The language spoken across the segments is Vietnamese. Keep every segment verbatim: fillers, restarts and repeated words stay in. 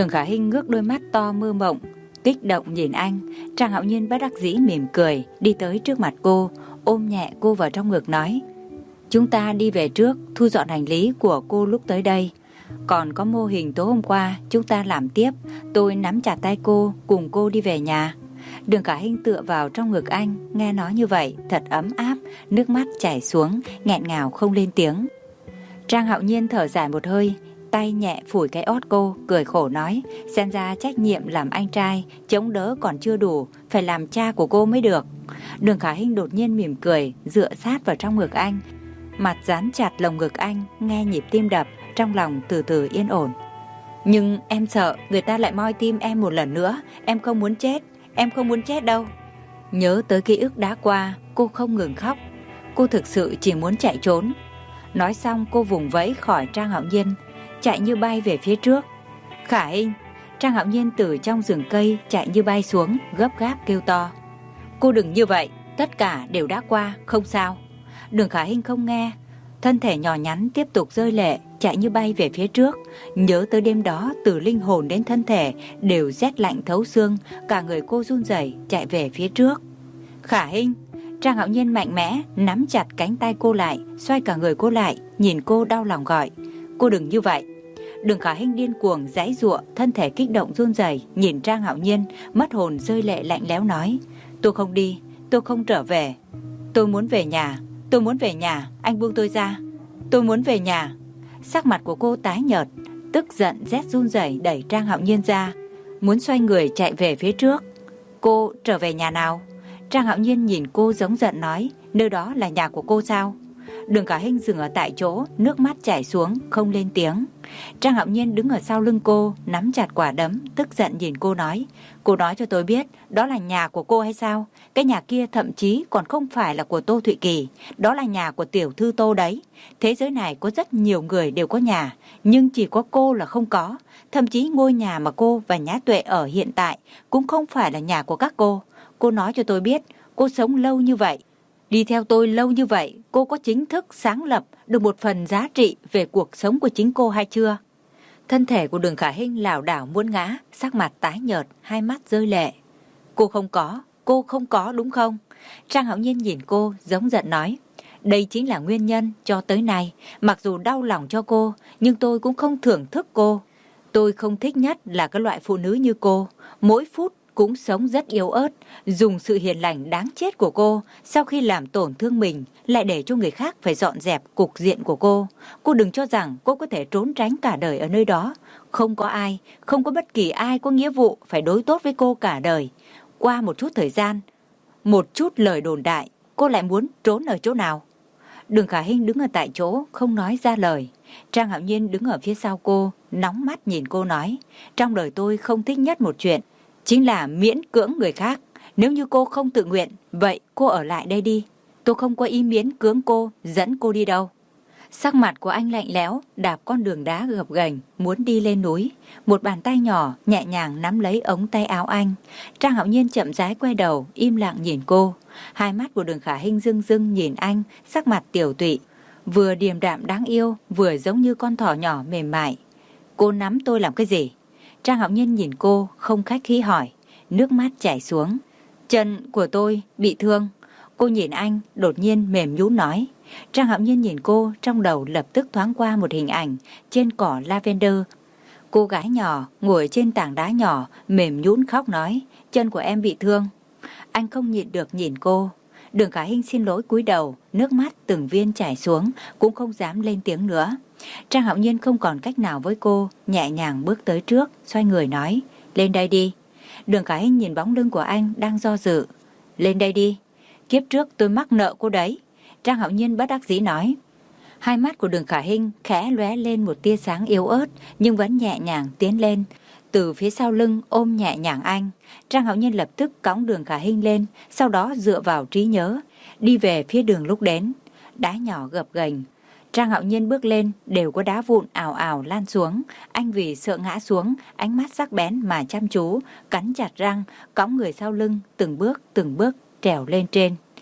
Đường Khả Hinh ngước đôi mắt to mơ mộng, kích động nhìn anh. Trang Hạo Nhiên bất đắc dĩ mỉm cười, đi tới trước mặt cô, ôm nhẹ cô vào trong ngực nói: chúng ta đi về trước, thu dọn hành lý của cô lúc tới đây. Còn có mô hình tối hôm qua, chúng ta làm tiếp. Tôi nắm chặt tay cô, cùng cô đi về nhà. Đường Khả Hinh tựa vào trong ngực anh, nghe nói như vậy, thật ấm áp, nước mắt chảy xuống, nghẹn ngào không lên tiếng. Trang Hạo Nhiên thở dài một hơi, tay nhẹ phủi cái ót cô, cười khổ nói: xem ra trách nhiệm làm anh trai, chống đỡ còn chưa đủ, phải làm cha của cô mới được. Đường Khả Hinh đột nhiên mỉm cười, dựa sát vào trong ngực anh, mặt dán chặt lồng ngực anh, nghe nhịp tim đập, trong lòng từ từ yên ổn. Nhưng em sợ người ta lại moi tim em một lần nữa. Em không muốn chết, em không muốn chết đâu. Nhớ tới ký ức đã qua, cô không ngừng khóc. Cô thực sự chỉ muốn chạy trốn. Nói xong cô vùng vẫy khỏi Trang Hạo Nhiên, chạy như bay về phía trước. Khả Hinh! Trang Hạo Nhiên từ trong rừng cây chạy như bay xuống, gấp gáp kêu to: cô đừng như vậy, tất cả đều đã qua, không sao. Đường Khả Hinh không nghe, thân thể nhỏ nhắn tiếp tục rơi lệ, chạy như bay về phía trước. Nhớ tới đêm đó, từ linh hồn đến thân thể đều rét lạnh thấu xương, cả người cô run rẩy chạy về phía trước. Khả Hinh! Trang Hạo Nhiên mạnh mẽ nắm chặt cánh tay cô lại, xoay cả người cô lại, nhìn cô đau lòng gọi: cô đừng như vậy. Đường Khả Hinh điên cuồng giãy giụa, thân thể kích động run rẩy, nhìn Trang Hạo Nhiên mất hồn rơi lệ lạnh lẽo nói: tôi không đi, tôi không trở về. Tôi muốn về nhà, tôi muốn về nhà, anh buông tôi ra. Tôi muốn về nhà. Sắc mặt của cô tái nhợt, tức giận rét run rẩy đẩy Trang Hạo Nhiên ra, muốn xoay người chạy về phía trước. Cô trở về nhà nào? Trang Hạo Nhiên nhìn cô giống giận nói: nơi đó là nhà của cô sao? Đường Khả Hinh dừng ở tại chỗ, nước mắt chảy xuống, không lên tiếng. Trang Hạo Nhiên đứng ở sau lưng cô, nắm chặt quả đấm, tức giận nhìn cô nói: cô nói cho tôi biết, đó là nhà của cô hay sao? Cái nhà kia thậm chí còn không phải là của Tô Thụy Kỳ, đó là nhà của tiểu thư Tô đấy. Thế giới này có rất nhiều người đều có nhà, nhưng chỉ có cô là không có. Thậm chí ngôi nhà mà cô và Nhã Tuệ ở hiện tại cũng không phải là nhà của các cô. Cô nói cho tôi biết, cô sống lâu như vậy, đi theo tôi lâu như vậy, cô có chính thức sáng lập được một phần giá trị về cuộc sống của chính cô hay chưa? Thân thể của Đường Khả Hinh lảo đảo muốn ngã, sắc mặt tái nhợt, hai mắt rơi lệ. Cô không có, cô không có đúng không? Trang Hạo Nhiên nhìn cô, giống giận nói: đây chính là nguyên nhân cho tới nay, mặc dù đau lòng cho cô, nhưng tôi cũng không thưởng thức cô. Tôi không thích nhất là cái loại phụ nữ như cô, mỗi phút cũng sống rất yếu ớt, dùng sự hiền lành đáng chết của cô, sau khi làm tổn thương mình, lại để cho người khác phải dọn dẹp cục diện của cô. Cô đừng cho rằng cô có thể trốn tránh cả đời ở nơi đó. Không có ai, không có bất kỳ ai có nghĩa vụ phải đối tốt với cô cả đời. Qua một chút thời gian, một chút lời đồn đại, cô lại muốn trốn ở chỗ nào? Đường Khả Hinh đứng ở tại chỗ, không nói ra lời. Trang Hạo Nhiên đứng ở phía sau cô, nóng mắt nhìn cô nói: trong đời tôi không thích nhất một chuyện, chính là miễn cưỡng người khác. Nếu như cô không tự nguyện, vậy cô ở lại đây đi. Tôi không có ý miễn cưỡng cô, dẫn cô đi đâu. Sắc mặt của anh lạnh lẽo, đạp con đường đá gập ghềnh, muốn đi lên núi. Một bàn tay nhỏ nhẹ nhàng nắm lấy ống tay áo anh. Trang Hạo Nhiên chậm rãi quay đầu, im lặng nhìn cô. Hai mắt của Đường Khả Hinh rưng rưng nhìn anh, sắc mặt tiểu tụy, vừa điềm đạm đáng yêu, vừa giống như con thỏ nhỏ mềm mại. Cô nắm tôi làm cái gì? Trang Hạo Nhiên nhìn cô, không khách khí hỏi, nước mắt chảy xuống. Chân của tôi bị thương. Cô nhìn anh, đột nhiên mềm nhũn nói. Trang Hạo Nhiên nhìn cô, trong đầu lập tức thoáng qua một hình ảnh trên cỏ lavender. Cô gái nhỏ ngồi trên tảng đá nhỏ, mềm nhũn khóc nói: chân của em bị thương. Anh không nhịn được nhìn cô. Đường Khả Hinh xin lỗi cúi đầu, nước mắt từng viên chảy xuống, cũng không dám lên tiếng nữa. Trang Hạo Nhiên không còn cách nào với cô, nhẹ nhàng bước tới trước, xoay người nói: lên đây đi. Đường Khả Hinh nhìn bóng lưng của anh đang do dự. Lên đây đi. Kiếp trước tôi mắc nợ cô đấy. Trang Hạo Nhiên bất đắc dĩ nói. Hai mắt của Đường Khả Hinh khẽ lóe lên một tia sáng yếu ớt, nhưng vẫn nhẹ nhàng tiến lên, từ phía sau lưng ôm nhẹ nhàng anh. Trang Hạo Nhiên lập tức cõng Đường Khả Hinh lên, sau đó dựa vào trí nhớ, đi về phía đường lúc đến. Đá nhỏ gập ghềnh, Trang Hạo Nhiên bước lên đều có đá vụn ào ào lan xuống. Anh vì sợ ngã xuống, ánh mắt sắc bén mà chăm chú, cắn chặt răng, cõng người sau lưng, từng bước từng bước trèo lên trên.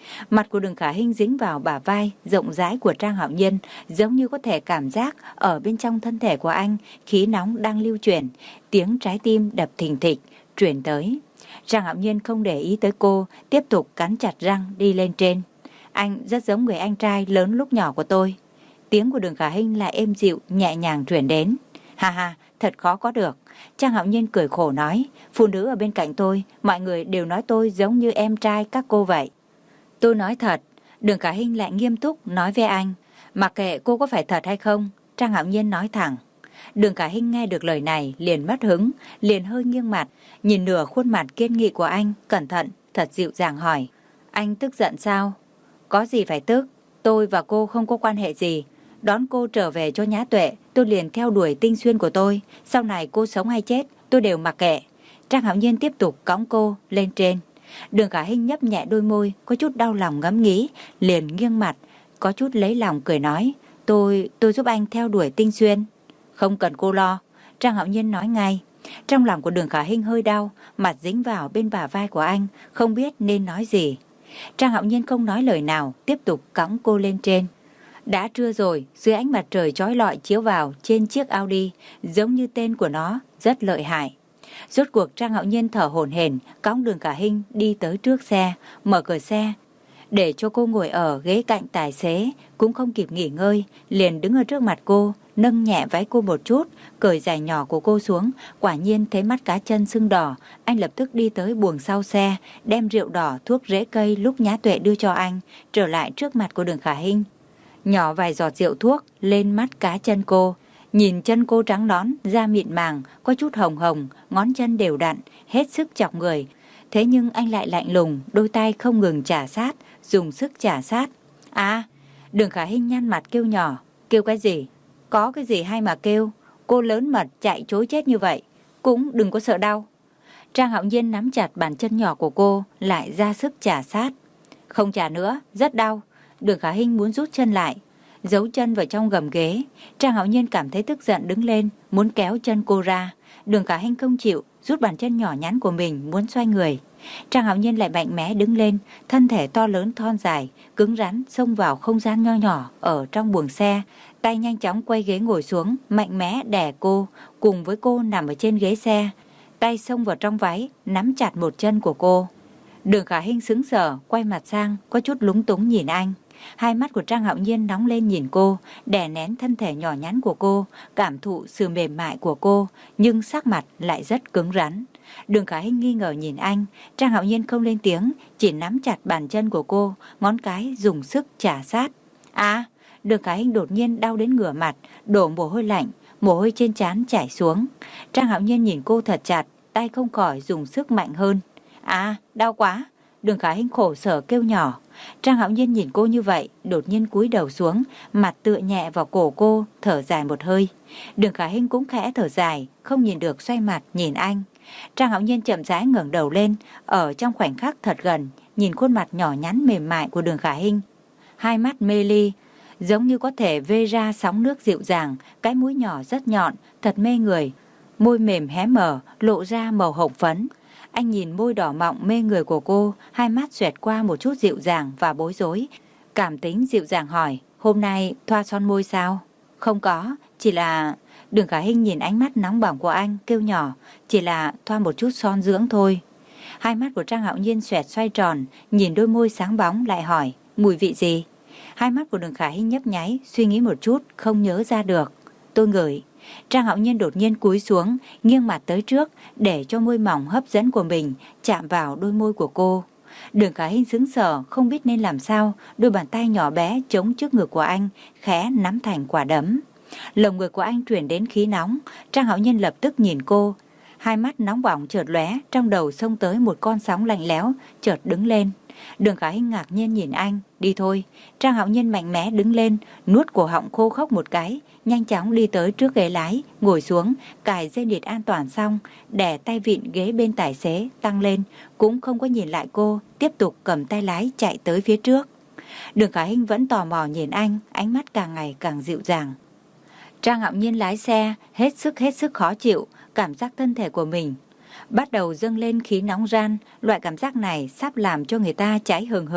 Mặt của Đường Khả Hinh dính vào bả vai rộng rãi của Trang Hạo Nhiên, giống như có thể cảm giác ở bên trong thân thể của anh, khí nóng đang lưu chuyển, tiếng trái tim đập thình thịch truyền tới. Trang Hạo Nhiên không để ý tới cô, tiếp tục cắn chặt răng đi lên trên. Anh rất giống người anh trai lớn lúc nhỏ của tôi. Tiếng của Đường Khả Hinh lại êm dịu, nhẹ nhàng truyền đến. Ha ha, thật khó có được. Trang Hạo Nhiên cười khổ nói, phụ nữ ở bên cạnh tôi, mọi người đều nói tôi giống như em trai các cô vậy. Tôi nói thật. Đường Khả Hinh lại nghiêm túc nói với anh. Mặc kệ cô có phải thật hay không, Trang Hạo Nhiên nói thẳng. Đường Khả Hinh nghe được lời này liền mất hứng, liền hơi nghiêng mặt, nhìn nửa khuôn mặt kiên nghị của anh, cẩn thận, thật dịu dàng hỏi. Anh tức giận sao? Có gì phải tức, tôi và cô không có quan hệ gì. Đón cô trở về cho Nhã Tuệ, tôi liền theo đuổi Tinh Xuyên của tôi. Sau này cô sống hay chết, tôi đều mặc kệ. Trang Hạo Nhiên tiếp tục cõng cô lên trên. Đường Khả Hinh nhấp nhẹ đôi môi, có chút đau lòng ngẫm nghĩ, liền nghiêng mặt, có chút lấy lòng cười nói. Tôi, tôi giúp anh theo đuổi Tinh Xuyên. Không cần cô lo, Trang Hạo Nhiên nói ngay. Trong lòng của Đường Khả Hinh hơi đau, mặt dính vào bên bả vai của anh, không biết nên nói gì. Trang Hạo Nhiên không nói lời nào, tiếp tục cõng cô lên trên. Đã trưa rồi, dưới ánh mặt trời chói lọi chiếu vào trên chiếc Audi, giống như tên của nó, rất lợi hại. Rốt cuộc Trang Hạo Nhiên thở hổn hển, cõng Đường Khả Hinh đi tới trước xe, mở cửa xe, để cho cô ngồi ở ghế cạnh tài xế, cũng không kịp nghỉ ngơi, liền đứng ở trước mặt cô, nâng nhẹ váy cô một chút, cởi giày nhỏ của cô xuống. Quả nhiên thấy mắt cá chân sưng đỏ, anh lập tức đi tới buồng sau xe, đem rượu đỏ, thuốc rễ cây lúc Nhã Tuệ đưa cho anh, trở lại trước mặt của Đường Khả Hinh. Nhỏ vài giọt rượu thuốc lên mắt cá chân cô. Nhìn chân cô trắng nõn, da mịn màng, có chút hồng hồng, ngón chân đều đặn, hết sức chọc người. Thế nhưng anh lại lạnh lùng, đôi tay không ngừng chà sát, dùng sức chà sát. À, Đường Khả Hinh nhăn mặt kêu nhỏ. Kêu cái gì? Có cái gì hay mà kêu? Cô lớn mật chạy chối chết như vậy, cũng đừng có sợ đau. Trang Hạo Nhiên nắm chặt bàn chân nhỏ của cô, lại ra sức chà sát. Không chà nữa, rất đau. Đường Khả Hinh muốn rút chân lại, giấu chân vào trong gầm ghế. Trang Hạo Nhiên cảm thấy tức giận đứng lên, muốn kéo chân cô ra. Đường Khả Hinh không chịu, rút bàn chân nhỏ nhắn của mình muốn xoay người. Trang Hạo Nhiên lại mạnh mẽ đứng lên, thân thể to lớn thon dài, cứng rắn xông vào không gian nho nhỏ ở trong buồng xe. Tay nhanh chóng quay ghế ngồi xuống, mạnh mẽ đè cô, cùng với cô nằm ở trên ghế xe. Tay xông vào trong váy, nắm chặt một chân của cô. Đường Khả Hinh sững sờ, quay mặt sang, có chút lúng túng nhìn anh. Hai mắt của Trang Hạo Nhiên nóng lên nhìn cô, đè nén thân thể nhỏ nhắn của cô, cảm thụ sự mềm mại của cô, nhưng sắc mặt lại rất cứng rắn. Đường Khả Hinh nghi ngờ nhìn anh, Trang Hạo Nhiên không lên tiếng, chỉ nắm chặt bàn chân của cô, ngón cái dùng sức chà sát. À, Đường Khả Hinh đột nhiên đau đến ngửa mặt, đổ mồ hôi lạnh, mồ hôi trên trán chảy xuống. Trang Hạo Nhiên nhìn cô thật chặt, tay không khỏi dùng sức mạnh hơn. À, đau quá. Đường Khả Hinh khổ sở kêu nhỏ. Trang Hạo Nhiên nhìn cô như vậy, đột nhiên cúi đầu xuống, mặt tựa nhẹ vào cổ cô, thở dài một hơi. Đường Khả Hinh cũng khẽ thở dài, không nhìn được xoay mặt nhìn anh. Trang Hạo Nhiên chậm rãi ngẩng đầu lên, ở trong khoảnh khắc thật gần, nhìn khuôn mặt nhỏ nhắn mềm mại của Đường Khả Hinh. Hai mắt mê ly, giống như có thể vê ra sóng nước dịu dàng, cái mũi nhỏ rất nhọn, thật mê người. Môi mềm hé mở, lộ ra màu hồng phấn. Anh nhìn môi đỏ mọng mê người của cô, hai mắt xoẹt qua một chút dịu dàng và bối rối. Cảm tính dịu dàng hỏi, hôm nay thoa son môi sao? Không có, chỉ là... Đường Khả Hinh nhìn ánh mắt nóng bỏng của anh, kêu nhỏ, chỉ là thoa một chút son dưỡng thôi. Hai mắt của Trang Hạo Nhiên xoẹt xoay tròn, nhìn đôi môi sáng bóng lại hỏi, mùi vị gì? Hai mắt của Đường Khả Hinh nhấp nháy, suy nghĩ một chút, không nhớ ra được. Tôi ngửi. Trang Hạo Nhiên đột nhiên cúi xuống, nghiêng mặt tới trước, để cho môi mỏng hấp dẫn của mình chạm vào đôi môi của cô. Đường Khả Hinh sững sờ, không biết nên làm sao, đôi bàn tay nhỏ bé chống trước ngực của anh, khẽ nắm thành quả đấm. Lồng ngực của anh truyền đến khí nóng, Trang Hạo Nhiên lập tức nhìn cô. Hai mắt nóng bỏng chợt lóe, trong đầu xông tới một con sóng lạnh lẽo, chợt đứng lên. Đường Khả Hinh ngạc nhiên nhìn anh, đi thôi. Trang Hạo Nhiên mạnh mẽ đứng lên, nuốt cổ họng khô khốc một cái, nhanh chóng đi tới trước ghế lái, ngồi xuống, cài dây nịt an toàn xong, đè tay vịn ghế bên tài xế tăng lên, cũng không có nhìn lại cô, tiếp tục cầm tay lái chạy tới phía trước. Đường Khả Hinh vẫn tò mò nhìn anh, ánh mắt càng ngày càng dịu dàng. Trang Hạo Nhiên lái xe, hết sức hết sức khó chịu, cảm giác thân thể của mình bắt đầu dâng lên khí nóng ran, loại cảm giác này sắp làm cho người ta cháy hừng hực.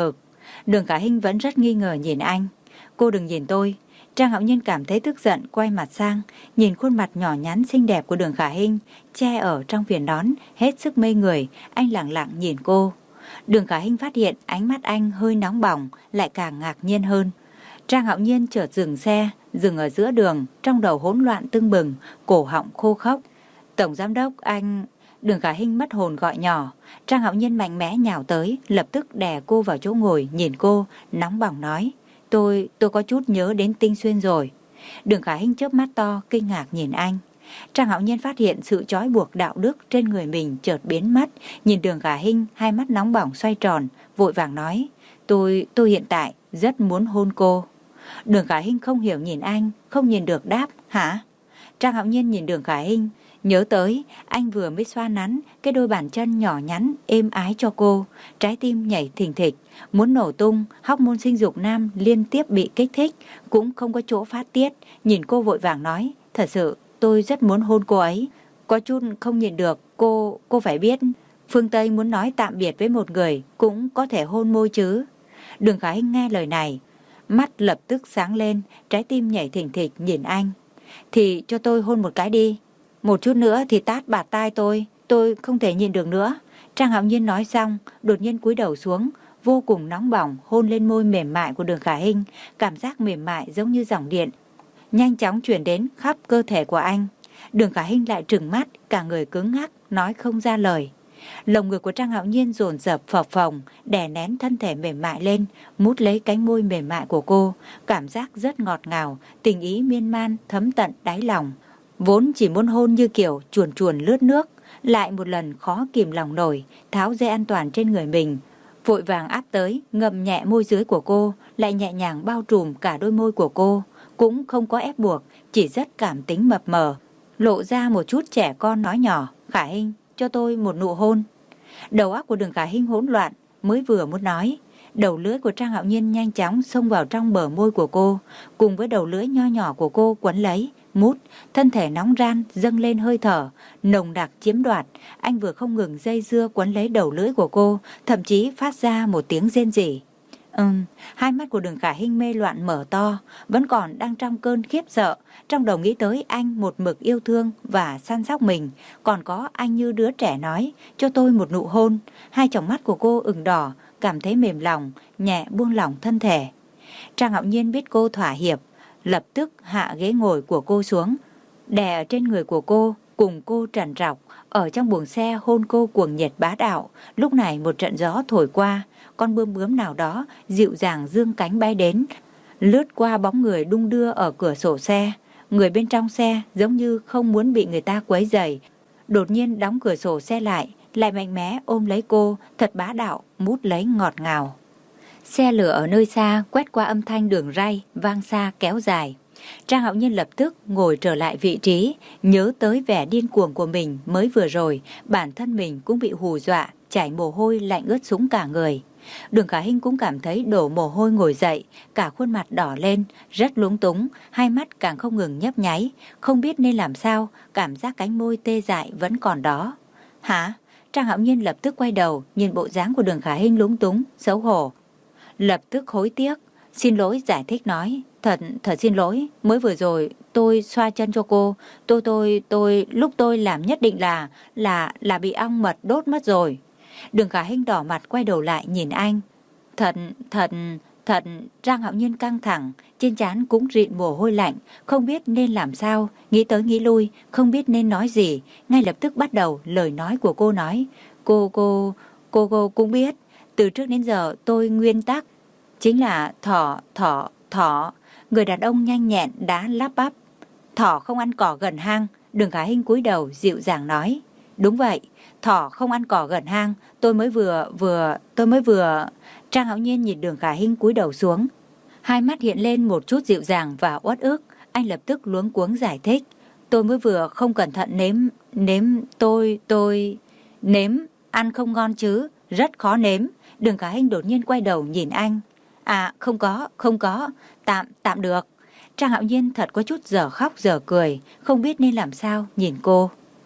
Đường Khả Hinh vẫn rất nghi ngờ nhìn anh. Cô đừng nhìn tôi. Trang Hạo Nhiên cảm thấy tức giận, quay mặt sang, nhìn khuôn mặt nhỏ nhắn xinh đẹp của Đường Khả Hinh, che ở trong viền nón, hết sức mê người. Anh lặng lặng nhìn cô. Đường Khả Hinh phát hiện ánh mắt anh hơi nóng bỏng, lại càng ngạc nhiên hơn. Trang Hạo Nhiên chợt dừng xe, dừng ở giữa đường, trong đầu hỗn loạn tưng bừng, cổ họng khô khốc. Tổng giám đốc, anh... Đường Khả Hinh mất hồn gọi nhỏ. Trang Hạo Nhiên mạnh mẽ nhào tới, lập tức đè cô vào chỗ ngồi, nhìn cô, nóng bỏng nói. Tôi, tôi có chút nhớ đến Tinh Xuyên rồi. Đường Khả Hinh chớp mắt to, kinh ngạc nhìn anh. Trang Hạo Nhiên phát hiện sự trói buộc đạo đức trên người mình chợt biến mất, nhìn Đường Khả Hinh, hai mắt nóng bỏng xoay tròn, vội vàng nói. Tôi, tôi hiện tại rất muốn hôn cô. Đường Khả Hinh không hiểu nhìn anh, không nhìn được đáp, hả? Trang Hạo Nhiên nhìn Đường Khả Hinh, nhớ tới anh vừa mới xoa nắn cái đôi bàn chân nhỏ nhắn êm ái cho cô, trái tim nhảy thình thịch, muốn nổ tung, hormone sinh dục nam liên tiếp bị kích thích, cũng không có chỗ phát tiết, nhìn cô vội vàng nói, thật sự tôi rất muốn hôn cô ấy, có chút không nhìn được, cô, cô phải biết, phương Tây muốn nói tạm biệt với một người cũng có thể hôn môi chứ. Đường Khả Hinh nghe lời này, mắt lập tức sáng lên, trái tim nhảy thình thịch nhìn anh. Thì cho tôi hôn một cái đi. Một chút nữa thì tát bạt tai tôi, tôi không thể nhìn được nữa. Trang Hạo Nhiên nói xong, đột nhiên cúi đầu xuống, vô cùng nóng bỏng hôn lên môi mềm mại của Đường Khả Hinh, cảm giác mềm mại giống như dòng điện, nhanh chóng chuyển đến khắp cơ thể của anh. Đường Khả Hinh lại trừng mắt, cả người cứng ngắc, nói không ra lời. Lồng ngực của Trang Hạo Nhiên dồn dập phập phồng, đè nén thân thể mềm mại lên, mút lấy cánh môi mềm mại của cô, cảm giác rất ngọt ngào, tình ý miên man thấm tận đáy lòng. Vốn chỉ muốn hôn như kiểu chuồn chuồn lướt nước, lại một lần khó kìm lòng nổi, tháo dây an toàn trên người mình, vội vàng áp tới, ngậm nhẹ môi dưới của cô, lại nhẹ nhàng bao trùm cả đôi môi của cô, cũng không có ép buộc, chỉ rất cảm tính mập mờ, lộ ra một chút trẻ con nói nhỏ, Khả Hinh, cho tôi một nụ hôn. Đầu óc của Đường Khả Hinh hỗn loạn, mới vừa muốn nói, đầu lưỡi của Trang Hạo Nhiên nhanh chóng xông vào trong bờ môi của cô, cùng với đầu lưỡi nho nhỏ của cô quấn lấy, mút, thân thể nóng ran dâng lên hơi thở, nồng đặc chiếm đoạt. Anh vừa không ngừng dây dưa quấn lấy đầu lưỡi của cô, thậm chí phát ra một tiếng rên rỉ. Ừm, hai mắt của Đường Khả Hinh mê loạn mở to, vẫn còn đang trong cơn khiếp sợ, trong đầu nghĩ tới anh một mực yêu thương và săn sóc mình, còn có anh như đứa trẻ nói, cho tôi một nụ hôn. Hai tròng mắt của cô ửng đỏ, cảm thấy mềm lòng, nhẹ buông lỏng thân thể. Trang Hạo Nhiên biết cô thỏa hiệp, lập tức hạ ghế ngồi của cô xuống, đè ở trên người của cô, cùng cô trằn trọc, ở trong buồng xe hôn cô cuồng nhiệt bá đạo. Lúc này một trận gió thổi qua, con bướm bướm nào đó dịu dàng dương cánh bay đến, lướt qua bóng người đung đưa ở cửa sổ xe. Người bên trong xe giống như không muốn bị người ta quấy rầy, đột nhiên đóng cửa sổ xe lại, lại mạnh mẽ ôm lấy cô, thật bá đạo, mút lấy ngọt ngào. Xe lửa ở nơi xa quét qua âm thanh đường ray vang xa kéo dài. Trang Hạo Nhiên lập tức ngồi trở lại vị trí, nhớ tới vẻ điên cuồng của mình mới vừa rồi, bản thân mình cũng bị hù dọa, chảy mồ hôi lạnh ướt sũng cả người. Đường Khả Hinh cũng cảm thấy đổ mồ hôi ngồi dậy, cả khuôn mặt đỏ lên, rất lúng túng, hai mắt càng không ngừng nhấp nháy, không biết nên làm sao, cảm giác cánh môi tê dại vẫn còn đó. Hả? Trang Hạo Nhiên lập tức quay đầu, nhìn bộ dáng của Đường Khả Hinh lúng túng, xấu hổ. Lập tức hối tiếc, xin lỗi giải thích nói, thật, thật xin lỗi, mới vừa rồi tôi xoa chân cho cô, tôi tôi tôi lúc tôi làm nhất định là là là bị ong mật đốt mất rồi. Đường Khả Hinh đỏ mặt quay đầu lại nhìn anh. Thật, thật, thật, Trang Hạo Nhiên căng thẳng, trên trán cũng rịn mồ hôi lạnh, không biết nên làm sao, nghĩ tới nghĩ lui, không biết nên nói gì, ngay lập tức bắt đầu lời nói của cô nói. Cô, cô, cô, cô cũng biết, từ trước đến giờ tôi nguyên tắc chính là thỏ, thỏ, thỏ. Người đàn ông nhanh nhẹn đã lắp bắp. Thỏ không ăn cỏ gần hang. Đường Khả Hinh cúi đầu dịu dàng nói. Đúng vậy, thỏ không ăn cỏ gần hang. Tôi mới vừa, vừa, tôi mới vừa... Trang Hạo Nhiên nhìn Đường Khả Hinh cúi đầu xuống. Hai mắt hiện lên một chút dịu dàng và uất ức. Anh lập tức luống cuống giải thích. Tôi mới vừa không cẩn thận nếm, nếm, tôi, tôi... Nếm, ăn không ngon chứ, rất khó nếm. Đường Khả Hinh đột nhiên quay đầu nhìn anh. À, không có, không có, tạm, tạm được. Trang Hạo Nhiên thật có chút giờ khóc giờ cười, không biết nên làm sao nhìn cô.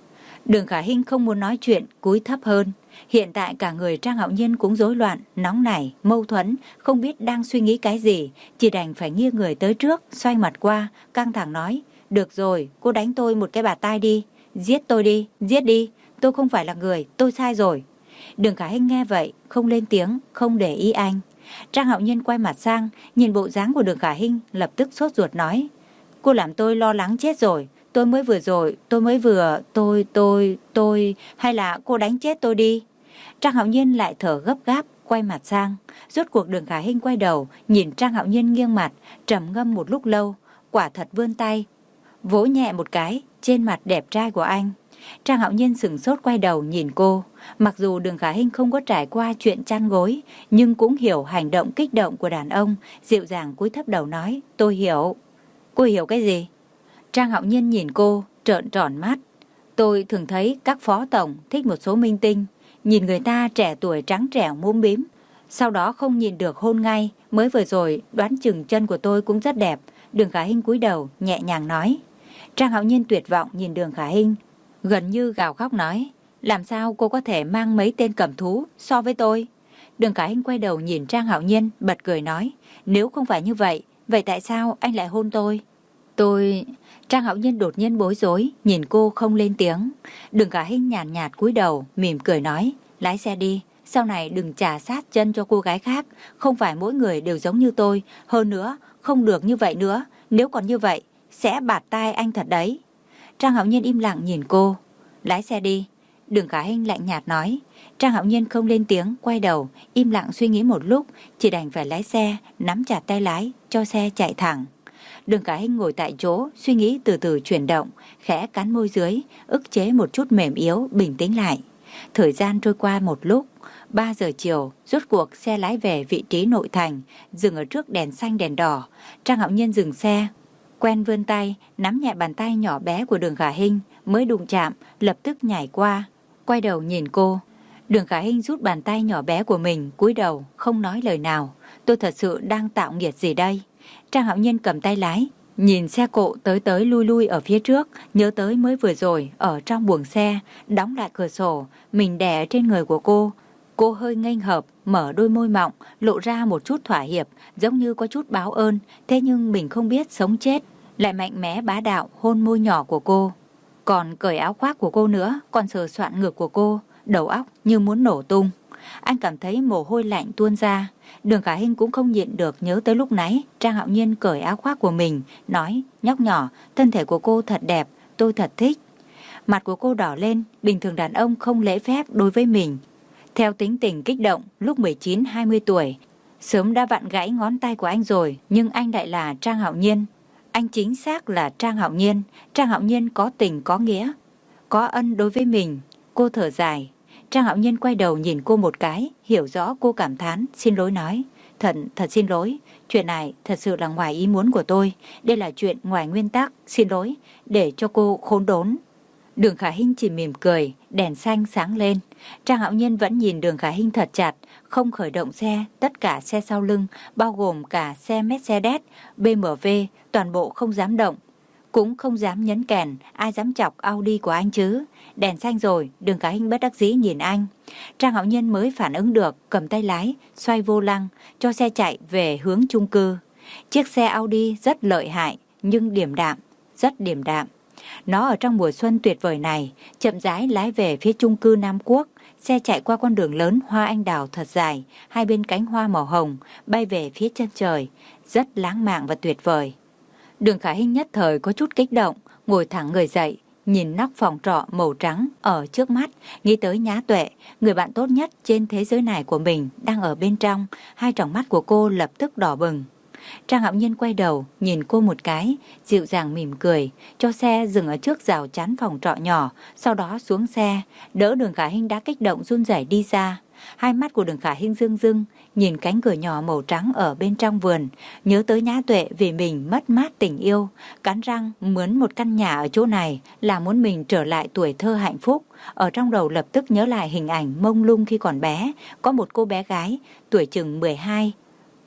Đường Khả Hinh không muốn nói chuyện, cúi thấp hơn. Hiện tại cả người Trang Hạo Nhiên cũng rối loạn, nóng nảy, mâu thuẫn, không biết đang suy nghĩ cái gì, chỉ đành phải nghiêng người tới trước, xoay mặt qua, căng thẳng nói, được rồi, cô đánh tôi một cái bạt tai đi, giết tôi đi, giết đi, tôi không phải là người, tôi sai rồi. Đường Khả Hinh nghe vậy, không lên tiếng, không để ý anh. Trang Hạo Nhiên quay mặt sang, nhìn bộ dáng của Đường Khả Hinh, lập tức sốt ruột nói, cô làm tôi lo lắng chết rồi. Tôi mới vừa rồi, tôi mới vừa, tôi, tôi, tôi, hay là cô đánh chết tôi đi. Trang Hạo Nhiên lại thở gấp gáp, quay mặt sang. Rốt cuộc Đường Khả Hinh quay đầu, nhìn Trang Hạo Nhiên nghiêng mặt, trầm ngâm một lúc lâu, quả thật vươn tay, vỗ nhẹ một cái trên mặt đẹp trai của anh. Trang Hạo Nhiên sửng sốt quay đầu nhìn cô. Mặc dù Đường Khả Hinh không có trải qua chuyện chăn gối, nhưng cũng hiểu hành động kích động của đàn ông, dịu dàng cúi thấp đầu nói, tôi hiểu. Cô hiểu cái gì? Trang Hạo Nhiên nhìn cô, trợn tròn mắt. Tôi thường thấy các phó tổng thích một số minh tinh, nhìn người ta trẻ tuổi trắng trẻo mũm mĩm, sau đó không nhìn được hôn ngay. Mới vừa rồi đoán chừng chân của tôi cũng rất đẹp. Đường Khả Hinh cúi đầu nhẹ nhàng nói. Trang Hạo Nhiên tuyệt vọng nhìn Đường Khả Hinh, gần như gào khóc nói, làm sao cô có thể mang mấy tên cầm thú so với tôi? Đường Khả Hinh quay đầu nhìn Trang Hạo Nhiên, bật cười nói, nếu không phải như vậy, vậy tại sao anh lại hôn tôi? Tôi... Trang Hạo Nhiên đột nhiên bối rối, nhìn cô không lên tiếng. Đường Khả Hinh nhàn nhạt, nhạt cúi đầu, mỉm cười nói, lái xe đi, sau này đừng trả sát chân cho cô gái khác, không phải mỗi người đều giống như tôi, hơn nữa, không được như vậy nữa, nếu còn như vậy, sẽ bạt tai anh thật đấy. Trang Hạo Nhiên im lặng nhìn cô, lái xe đi. Đường Khả Hinh lạnh nhạt nói. Trang Hạo Nhiên không lên tiếng, quay đầu, im lặng suy nghĩ một lúc, chỉ đành phải lái xe, nắm chặt tay lái, cho xe chạy thẳng. Đường Khả Hinh ngồi tại chỗ, suy nghĩ từ từ chuyển động, khẽ cắn môi dưới, ức chế một chút mềm yếu, bình tĩnh lại. Thời gian trôi qua một lúc, ba giờ chiều, rốt cuộc xe lái về vị trí nội thành, dừng ở trước đèn xanh đèn đỏ. Trang Hạo Nhiên dừng xe, quen vươn tay, nắm nhẹ bàn tay nhỏ bé của Đường Khả Hinh, mới đụng chạm, lập tức nhảy qua, quay đầu nhìn cô. Đường Khả Hinh rút bàn tay nhỏ bé của mình, cúi đầu, không nói lời nào. Tôi thật sự đang tạo nghiệt gì đây? Trang Hạo Nhiên cầm tay lái, nhìn xe cộ tới tới lui lui ở phía trước, nhớ tới mới vừa rồi ở trong buồng xe, đóng lại cửa sổ, mình đè trên người của cô. Cô hơi nghênh hợp, mở đôi môi mọng, lộ ra một chút thỏa hiệp, giống như có chút báo ơn, thế nhưng mình không biết sống chết, lại mạnh mẽ bá đạo hôn môi nhỏ của cô. Còn cởi áo khoác của cô nữa, còn sờ soạn ngực của cô, đầu óc như muốn nổ tung. Anh cảm thấy mồ hôi lạnh tuôn ra. Đường Khả Hinh cũng không nhịn được nhớ tới lúc nãy Trang Hạo Nhiên cởi áo khoác của mình, nói, nhóc nhỏ, thân thể của cô thật đẹp, tôi thật thích. Mặt của cô đỏ lên, bình thường đàn ông không lễ phép đối với mình. Theo tính tình kích động, lúc mười chín hai mươi tuổi, sớm đã vặn gãy ngón tay của anh rồi, nhưng anh lại là Trang Hạo Nhiên. Anh chính xác là Trang Hạo Nhiên. Trang Hạo Nhiên có tình có nghĩa, có ân đối với mình. Cô thở dài. Trang Hạo Nhiên quay đầu nhìn cô một cái, hiểu rõ cô cảm thán, xin lỗi nói. Thật, thật xin lỗi, chuyện này thật sự là ngoài ý muốn của tôi. Đây là chuyện ngoài nguyên tắc, xin lỗi, để cho cô khốn đốn. Đường Khả Hinh chỉ mỉm cười, đèn xanh sáng lên. Trang Hạo Nhiên vẫn nhìn Đường Khả Hinh thật chặt, không khởi động xe. Tất cả xe sau lưng, bao gồm cả xe Mercedes, bê em vê, toàn bộ không dám động. Cũng không dám nhấn kèn, ai dám chọc Audi của anh chứ. Đèn xanh rồi, Đường Khả Hinh bất đắc dĩ nhìn anh. Trang Hạo Nhiên mới phản ứng được, cầm tay lái, xoay vô lăng, cho xe chạy về hướng chung cư. Chiếc xe Audi rất lợi hại, nhưng điềm đạm, rất điềm đạm. Nó ở trong mùa xuân tuyệt vời này, chậm rãi lái về phía chung cư Nam Quốc. Xe chạy qua con đường lớn hoa anh đào thật dài, hai bên cánh hoa màu hồng, bay về phía chân trời, rất lãng mạn và tuyệt vời. Đường Khả Hinh nhất thời có chút kích động, ngồi thẳng người dậy, nhìn nóc phòng trọ màu trắng ở trước mắt, nghĩ tới Nhã Tuệ, người bạn tốt nhất trên thế giới này của mình đang ở bên trong. Hai tròng mắt của cô lập tức đỏ bừng. Trang Hạo Nhiên quay đầu nhìn cô một cái, dịu dàng mỉm cười, cho xe dừng ở trước rào chắn phòng trọ nhỏ, sau đó xuống xe, đỡ Đường Khả Hinh đã kích động run rẩy đi ra. Hai mắt của Đường Khả Hinh rưng rưng, nhìn cánh cửa nhỏ màu trắng ở bên trong vườn, nhớ tới Nhã Tuệ vì mình mất mát tình yêu, cắn răng mướn một căn nhà ở chỗ này là muốn mình trở lại tuổi thơ hạnh phúc. Ở trong đầu lập tức nhớ lại hình ảnh mông lung khi còn bé, có một cô bé gái tuổi chừng mười hai,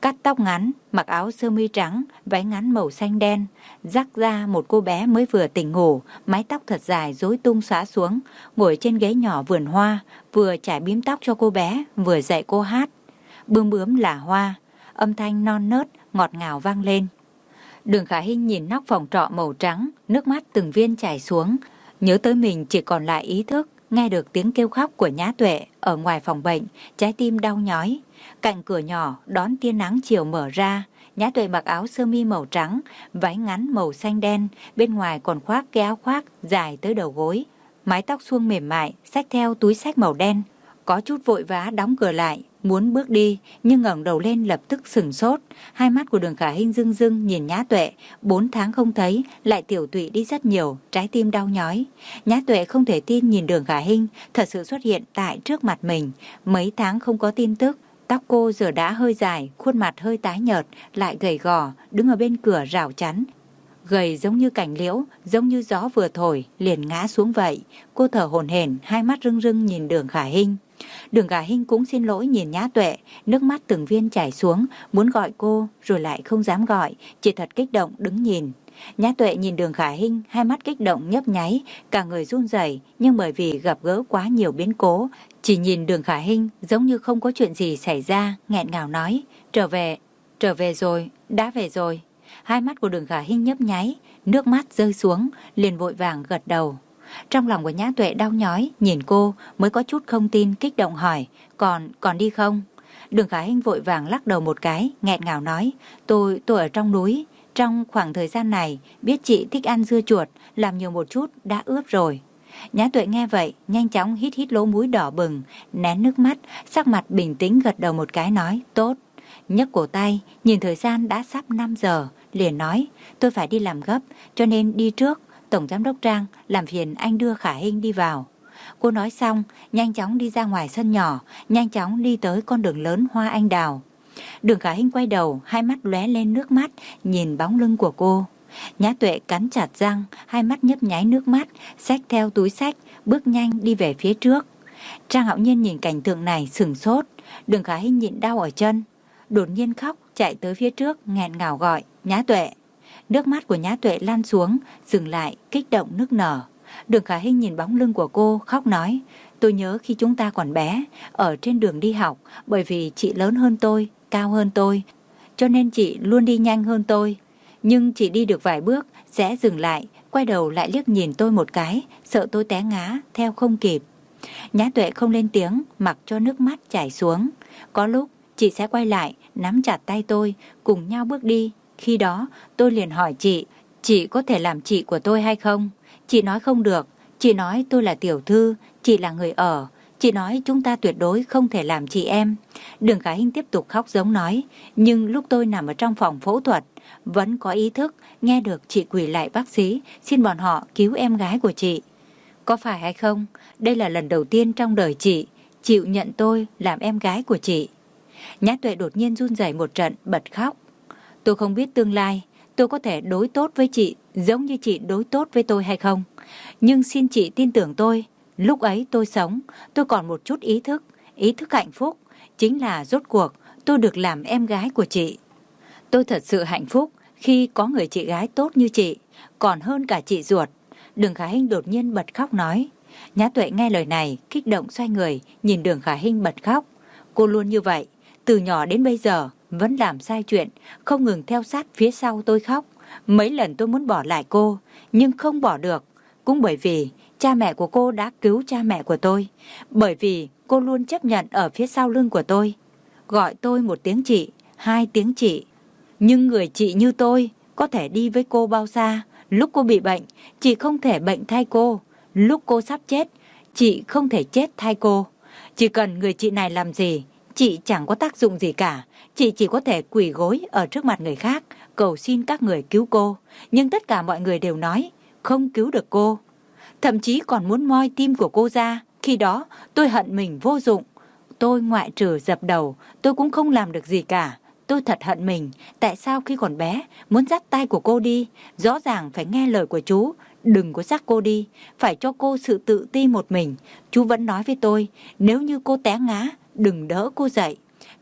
cắt tóc ngắn, mặc áo sơ mi trắng, váy ngắn màu xanh đen, rắc ra một cô bé mới vừa tỉnh ngủ, mái tóc thật dài rối tung xõa xuống, ngồi trên ghế nhỏ vườn hoa, vừa chải bím tóc cho cô bé, vừa dạy cô hát. Bướm bướm là hoa, âm thanh non nớt, ngọt ngào vang lên. Đường Khả Hinh nhìn nóc phòng trọ màu trắng, nước mắt từng viên chảy xuống, nhớ tới mình chỉ còn lại ý thức, nghe được tiếng kêu khóc của Nhã Tuệ ở ngoài phòng bệnh, trái tim đau nhói. Cạnh cửa nhỏ đón tia nắng chiều mở ra, Nhã Tuệ mặc áo sơ mi màu trắng, váy ngắn màu xanh đen, bên ngoài còn khoác cái áo khoác dài tới đầu gối, mái tóc suông mềm mại, xách theo túi xách màu đen, có chút vội vã đóng cửa lại, muốn bước đi nhưng ngẩng đầu lên lập tức sửng sốt. Hai mắt của Đường Khả Hinh rưng rưng nhìn Nhã Tuệ, bốn tháng không thấy lại tiểu tụy đi rất nhiều, trái tim đau nhói. Nhã Tuệ không thể tin nhìn Đường Khả Hinh thật sự xuất hiện tại trước mặt mình. Mấy tháng không có tin tức, tóc cô giờ đã hơi dài, khuôn mặt hơi tái nhợt, lại gầy gò, đứng ở bên cửa rào chắn. Gầy giống như cành liễu, giống như gió vừa thổi, liền ngã xuống vậy. Cô thở hổn hển, hai mắt rưng rưng nhìn Đường Khả Hinh. Đường Khả Hinh cũng xin lỗi nhìn Nhã Tuệ, nước mắt từng viên chảy xuống, muốn gọi cô rồi lại không dám gọi, chỉ thật kích động đứng nhìn. Nhã Tuệ nhìn Đường Khả Hinh, hai mắt kích động nhấp nháy, cả người run rẩy, nhưng bởi vì gặp gỡ quá nhiều biến cố, chỉ nhìn Đường Khả Hinh giống như không có chuyện gì xảy ra, nghẹn ngào nói, trở về, trở về rồi, đã về rồi. Hai mắt của Đường Khả Hinh nhấp nháy, nước mắt rơi xuống, liền vội vàng gật đầu. Trong lòng của Nhã Tuệ đau nhói, nhìn cô mới có chút không tin, kích động hỏi, còn, còn đi không? Đường Khả Hinh vội vàng lắc đầu một cái, nghẹn ngào nói, tôi, tôi ở trong núi, trong khoảng thời gian này, biết chị thích ăn dưa chuột, làm nhiều một chút, đã ướp rồi. Nhã Tuệ nghe vậy, nhanh chóng hít hít lỗ mũi đỏ bừng, nén nước mắt, sắc mặt bình tĩnh gật đầu một cái nói, tốt. Nhấc cổ tay, nhìn thời gian đã sắp năm giờ, liền nói, tôi phải đi làm gấp, cho nên đi trước. Tổng giám đốc Trang làm phiền anh đưa Khả Hinh đi vào. Cô nói xong, nhanh chóng đi ra ngoài sân nhỏ, nhanh chóng đi tới con đường lớn hoa anh đào. Đường Khả Hinh quay đầu, hai mắt lóe lên nước mắt, nhìn bóng lưng của cô. Nhã Tuệ cắn chặt răng, hai mắt nhấp nháy nước mắt, xách theo túi xách, bước nhanh đi về phía trước. Trang Hạo Nhiên nhìn cảnh tượng này sửng sốt, Đường Khả Hinh nhịn đau ở chân, đột nhiên khóc, chạy tới phía trước, nghẹn ngào gọi, Nhã Tuệ. Nước mắt của Nhã Tuệ lan xuống, dừng lại, kích động nức nở. Đường Khả Hinh nhìn bóng lưng của cô, khóc nói, tôi nhớ khi chúng ta còn bé, ở trên đường đi học, bởi vì chị lớn hơn tôi, cao hơn tôi, cho nên chị luôn đi nhanh hơn tôi. Nhưng chị đi được vài bước, sẽ dừng lại, quay đầu lại liếc nhìn tôi một cái, sợ tôi té ngã, theo không kịp. Nhã Tuệ không lên tiếng, mặc cho nước mắt chảy xuống. Có lúc, chị sẽ quay lại, nắm chặt tay tôi, cùng nhau bước đi. Khi đó, tôi liền hỏi chị, chị có thể làm chị của tôi hay không? Chị nói không được, chị nói tôi là tiểu thư, chị là người ở, chị nói chúng ta tuyệt đối không thể làm chị em. Đường Khả Hinh tiếp tục khóc giống nói, nhưng lúc tôi nằm ở trong phòng phẫu thuật, vẫn có ý thức, nghe được chị quỳ lại bác sĩ, xin bọn họ cứu em gái của chị. Có phải hay không? Đây là lần đầu tiên trong đời chị chịu nhận tôi làm em gái của chị. Nhã Tuệ đột nhiên run rẩy một trận, bật khóc. Tôi không biết tương lai tôi có thể đối tốt với chị giống như chị đối tốt với tôi hay không. Nhưng xin chị tin tưởng tôi, lúc ấy tôi sống, tôi còn một chút ý thức, ý thức hạnh phúc, chính là rốt cuộc tôi được làm em gái của chị. Tôi thật sự hạnh phúc khi có người chị gái tốt như chị, còn hơn cả chị ruột. Đường Khả Hinh đột nhiên bật khóc nói. Nhã Tuệ nghe lời này, kích động xoay người, nhìn Đường Khả Hinh bật khóc. Cô luôn như vậy, từ nhỏ đến bây giờ, vẫn làm sai chuyện, không ngừng theo sát phía sau tôi khóc. Mấy lần tôi muốn bỏ lại cô, nhưng không bỏ được. Cũng bởi vì cha mẹ của cô đã cứu cha mẹ của tôi. Bởi vì cô luôn chấp nhận ở phía sau lưng của tôi. Gọi tôi một tiếng chị, hai tiếng chị. Nhưng người chị như tôi có thể đi với cô bao xa. Lúc cô bị bệnh, chị không thể bệnh thay cô. Lúc cô sắp chết, chị không thể chết thay cô. Chỉ cần người chị này làm gì, chị chẳng có tác dụng gì cả. Chị chỉ có thể quỳ gối ở trước mặt người khác, cầu xin các người cứu cô. Nhưng tất cả mọi người đều nói không cứu được cô. Thậm chí còn muốn moi tim của cô ra. Khi đó tôi hận mình vô dụng. Tôi ngoại trừ dập đầu, tôi cũng không làm được gì cả. Tôi thật hận mình. Tại sao khi còn bé muốn dắt tay của cô đi? Rõ ràng phải nghe lời của chú, đừng có dắt cô đi, phải cho cô sự tự ti một mình. Chú vẫn nói với tôi, nếu như cô té ngã, đừng đỡ cô dậy.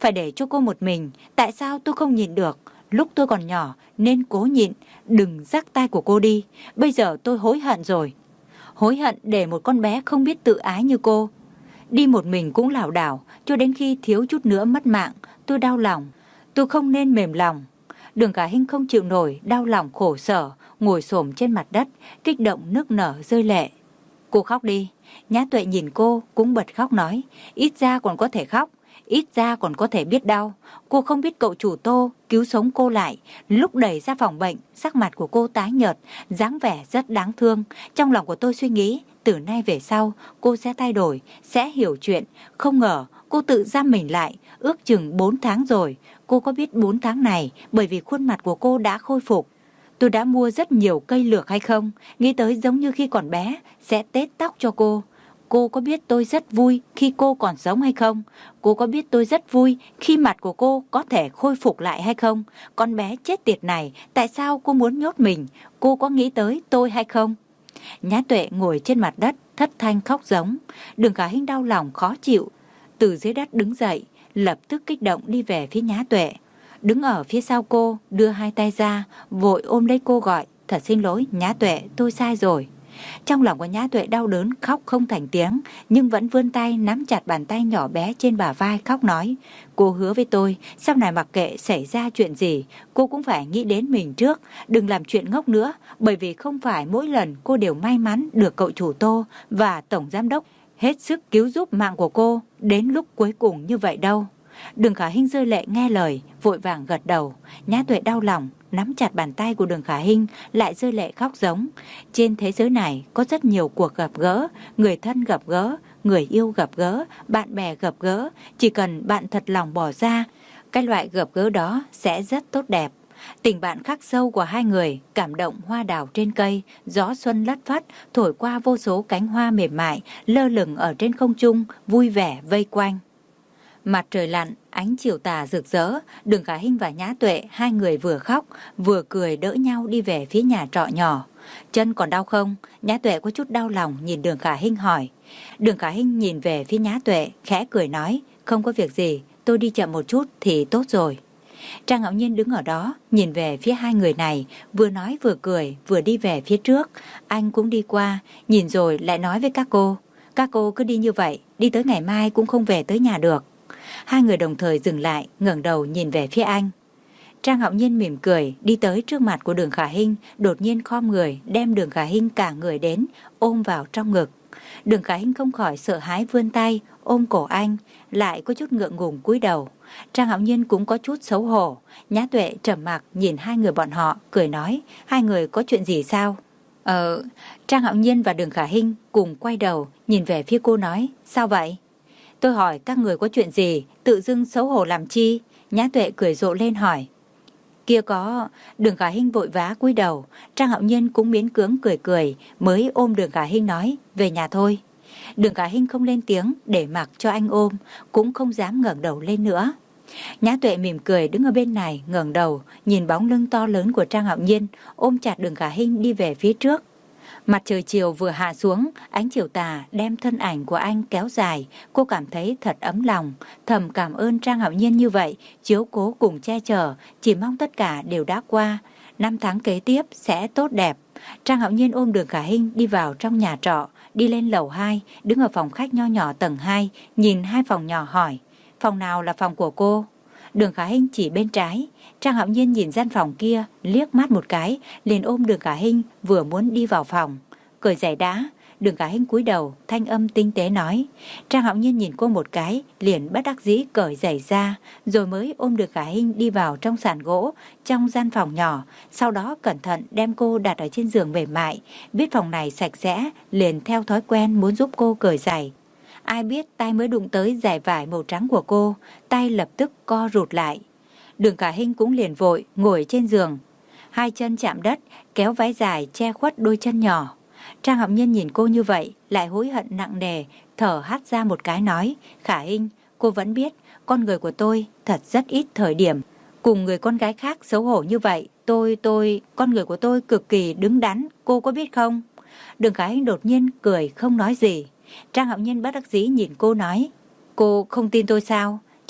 phải để cho cô một mình. Tại sao tôi không nhịn được? Lúc tôi còn nhỏ nên cố nhịn, đừng rắc tay của cô đi. Bây giờ tôi hối hận rồi. Hối hận để một con bé không biết tự ái như cô đi một mình cũng lảo đảo, cho đến khi thiếu chút nữa mất mạng. Tôi đau lòng. Tôi không nên mềm lòng. Đường Khả Hinh không chịu nổi đau lòng khổ sở, ngồi xổm trên mặt đất, kích động nức nở rơi lệ. Cô khóc đi. Nhã Tuệ nhìn cô cũng bật khóc nói, ít ra còn có thể khóc, ít ra còn có thể biết đau. Cô không biết cậu chủ Tô cứu sống cô lại. Lúc đẩy ra phòng bệnh, sắc mặt của cô tái nhợt, dáng vẻ rất đáng thương. Trong lòng của tôi suy nghĩ, từ nay về sau cô sẽ thay đổi, sẽ hiểu chuyện. Không ngờ cô tự giam mình lại, ước chừng bốn tháng rồi. Cô có biết bốn tháng này bởi vì khuôn mặt của cô đã khôi phục. Tôi đã mua rất nhiều cây lược hay không? Nghĩ tới giống như khi còn bé, sẽ tết tóc cho cô. Cô có biết tôi rất vui khi cô còn sống hay không? Cô có biết tôi rất vui khi mặt của cô có thể khôi phục lại hay không? Con bé chết tiệt này, tại sao cô muốn nhốt mình? Cô có nghĩ tới tôi hay không? Nhã Tuệ ngồi trên mặt đất, thất thanh khóc giống. Đường Khả Hinh đau lòng khó chịu, từ dưới đất đứng dậy, lập tức kích động đi về phía Nhã Tuệ. Đứng ở phía sau cô, đưa hai tay ra, vội ôm lấy cô gọi, thật xin lỗi Nhã Tuệ, tôi sai rồi. Trong lòng của Nhã Tuệ đau đớn khóc không thành tiếng, nhưng vẫn vươn tay nắm chặt bàn tay nhỏ bé trên bả vai khóc nói, cô hứa với tôi, sau này mặc kệ xảy ra chuyện gì, cô cũng phải nghĩ đến mình trước, đừng làm chuyện ngốc nữa, bởi vì không phải mỗi lần cô đều may mắn được cậu chủ Tô và tổng giám đốc hết sức cứu giúp mạng của cô đến lúc cuối cùng như vậy đâu. Đường Khả Hinh rơi lệ nghe lời, vội vàng gật đầu. Nhã Tuệ đau lòng, nắm chặt bàn tay của Đường Khả Hinh, lại rơi lệ khóc giống. Trên thế giới này có rất nhiều cuộc gặp gỡ, người thân gặp gỡ, người yêu gặp gỡ, bạn bè gặp gỡ. Chỉ cần bạn thật lòng bỏ ra, cái loại gặp gỡ đó sẽ rất tốt đẹp. Tình bạn khắc sâu của hai người, cảm động hoa đào trên cây, gió xuân lất phất, thổi qua vô số cánh hoa mềm mại, lơ lửng ở trên không trung, vui vẻ vây quanh. Mặt trời lặn, ánh chiều tà rực rỡ, Đường Khả Hinh và Nhã Tuệ hai người vừa khóc, vừa cười đỡ nhau đi về phía nhà trọ nhỏ. Chân còn đau không? Nhã Tuệ có chút đau lòng nhìn Đường Khả Hinh hỏi. Đường Khả Hinh nhìn về phía Nhã Tuệ, khẽ cười nói, không có việc gì, tôi đi chậm một chút thì tốt rồi. Trang Hạo Nhiên đứng ở đó, nhìn về phía hai người này, vừa nói vừa cười, vừa đi về phía trước. Anh cũng đi qua, nhìn rồi lại nói với các cô, các cô cứ đi như vậy, đi tới ngày mai cũng không về tới nhà được. Hai người đồng thời dừng lại, ngẩng đầu nhìn về phía anh. Trang Hạo Nhiên mỉm cười, đi tới trước mặt của Đường Khả Hinh, đột nhiên khom người, đem Đường Khả Hinh cả người đến, ôm vào trong ngực. Đường Khả Hinh không khỏi sợ hãi vươn tay, ôm cổ anh, lại có chút ngượng ngùng cúi đầu. Trang Hạo Nhiên cũng có chút xấu hổ. Nhã Tuệ trầm mặc nhìn hai người bọn họ, cười nói, hai người có chuyện gì sao? Ờ, Trang Hạo Nhiên và Đường Khả Hinh cùng quay đầu, nhìn về phía cô nói, sao vậy? Tôi hỏi các người có chuyện gì, tự dưng xấu hổ làm chi? Nhã Tuệ cười rộ lên hỏi. Kia có, Đường Khả Hinh vội vã cúi đầu, Trang Hạo Nhiên cũng miễn cưỡng cười cười, mới ôm Đường Khả Hinh nói, về nhà thôi. Đường Khả Hinh không lên tiếng để mặc cho anh ôm, cũng không dám ngẩng đầu lên nữa. Nhã Tuệ mỉm cười đứng ở bên này, ngẩng đầu, nhìn bóng lưng to lớn của Trang Hạo Nhiên, ôm chặt Đường Khả Hinh đi về phía trước. Mặt trời chiều vừa hạ xuống, ánh chiều tà đem thân ảnh của anh kéo dài, cô cảm thấy thật ấm lòng, thầm cảm ơn Trang Hạo Nhiên như vậy, chiếu cố cùng che chở, chỉ mong tất cả đều đã qua, năm tháng kế tiếp sẽ tốt đẹp. Trang Hạo Nhiên ôm Đường Khả Hinh đi vào trong nhà trọ, đi lên lầu hai, đứng ở phòng khách nho nhỏ tầng hai, nhìn hai phòng nhỏ hỏi, phòng nào là phòng của cô? Đường Khả Hinh chỉ bên trái. Trang Hạo Nhiên nhìn gian phòng kia, liếc mắt một cái, liền ôm Đường Khả Hinh, vừa muốn đi vào phòng. Cởi giày đã. Đường Khả Hinh cúi đầu, thanh âm tinh tế nói. Trang Hạo Nhiên nhìn cô một cái, liền bất đắc dĩ cởi giày ra, rồi mới ôm Đường Khả Hinh đi vào trong sàn gỗ, trong gian phòng nhỏ, sau đó cẩn thận đem cô đặt ở trên giường mềm mại. Biết phòng này sạch sẽ, liền theo thói quen muốn giúp cô cởi giày. Ai biết tay mới đụng tới giày vải màu trắng của cô, tay lập tức co rụt lại. Đường Khả Hinh cũng liền vội ngồi trên giường, hai chân chạm đất, kéo váy dài che khuất đôi chân nhỏ. Trang Hạo Nhiên nhìn cô như vậy, lại hối hận nặng nề, thở hắt ra một cái nói, Khả Hinh, cô vẫn biết, con người của tôi thật rất ít thời điểm cùng người con gái khác xấu hổ như vậy. Tôi, tôi, con người của tôi cực kỳ đứng đắn, cô có biết không? Đường Khả Hinh đột nhiên cười không nói gì. Trang Hạo Nhiên bất đắc dĩ nhìn cô nói, cô không tin tôi sao?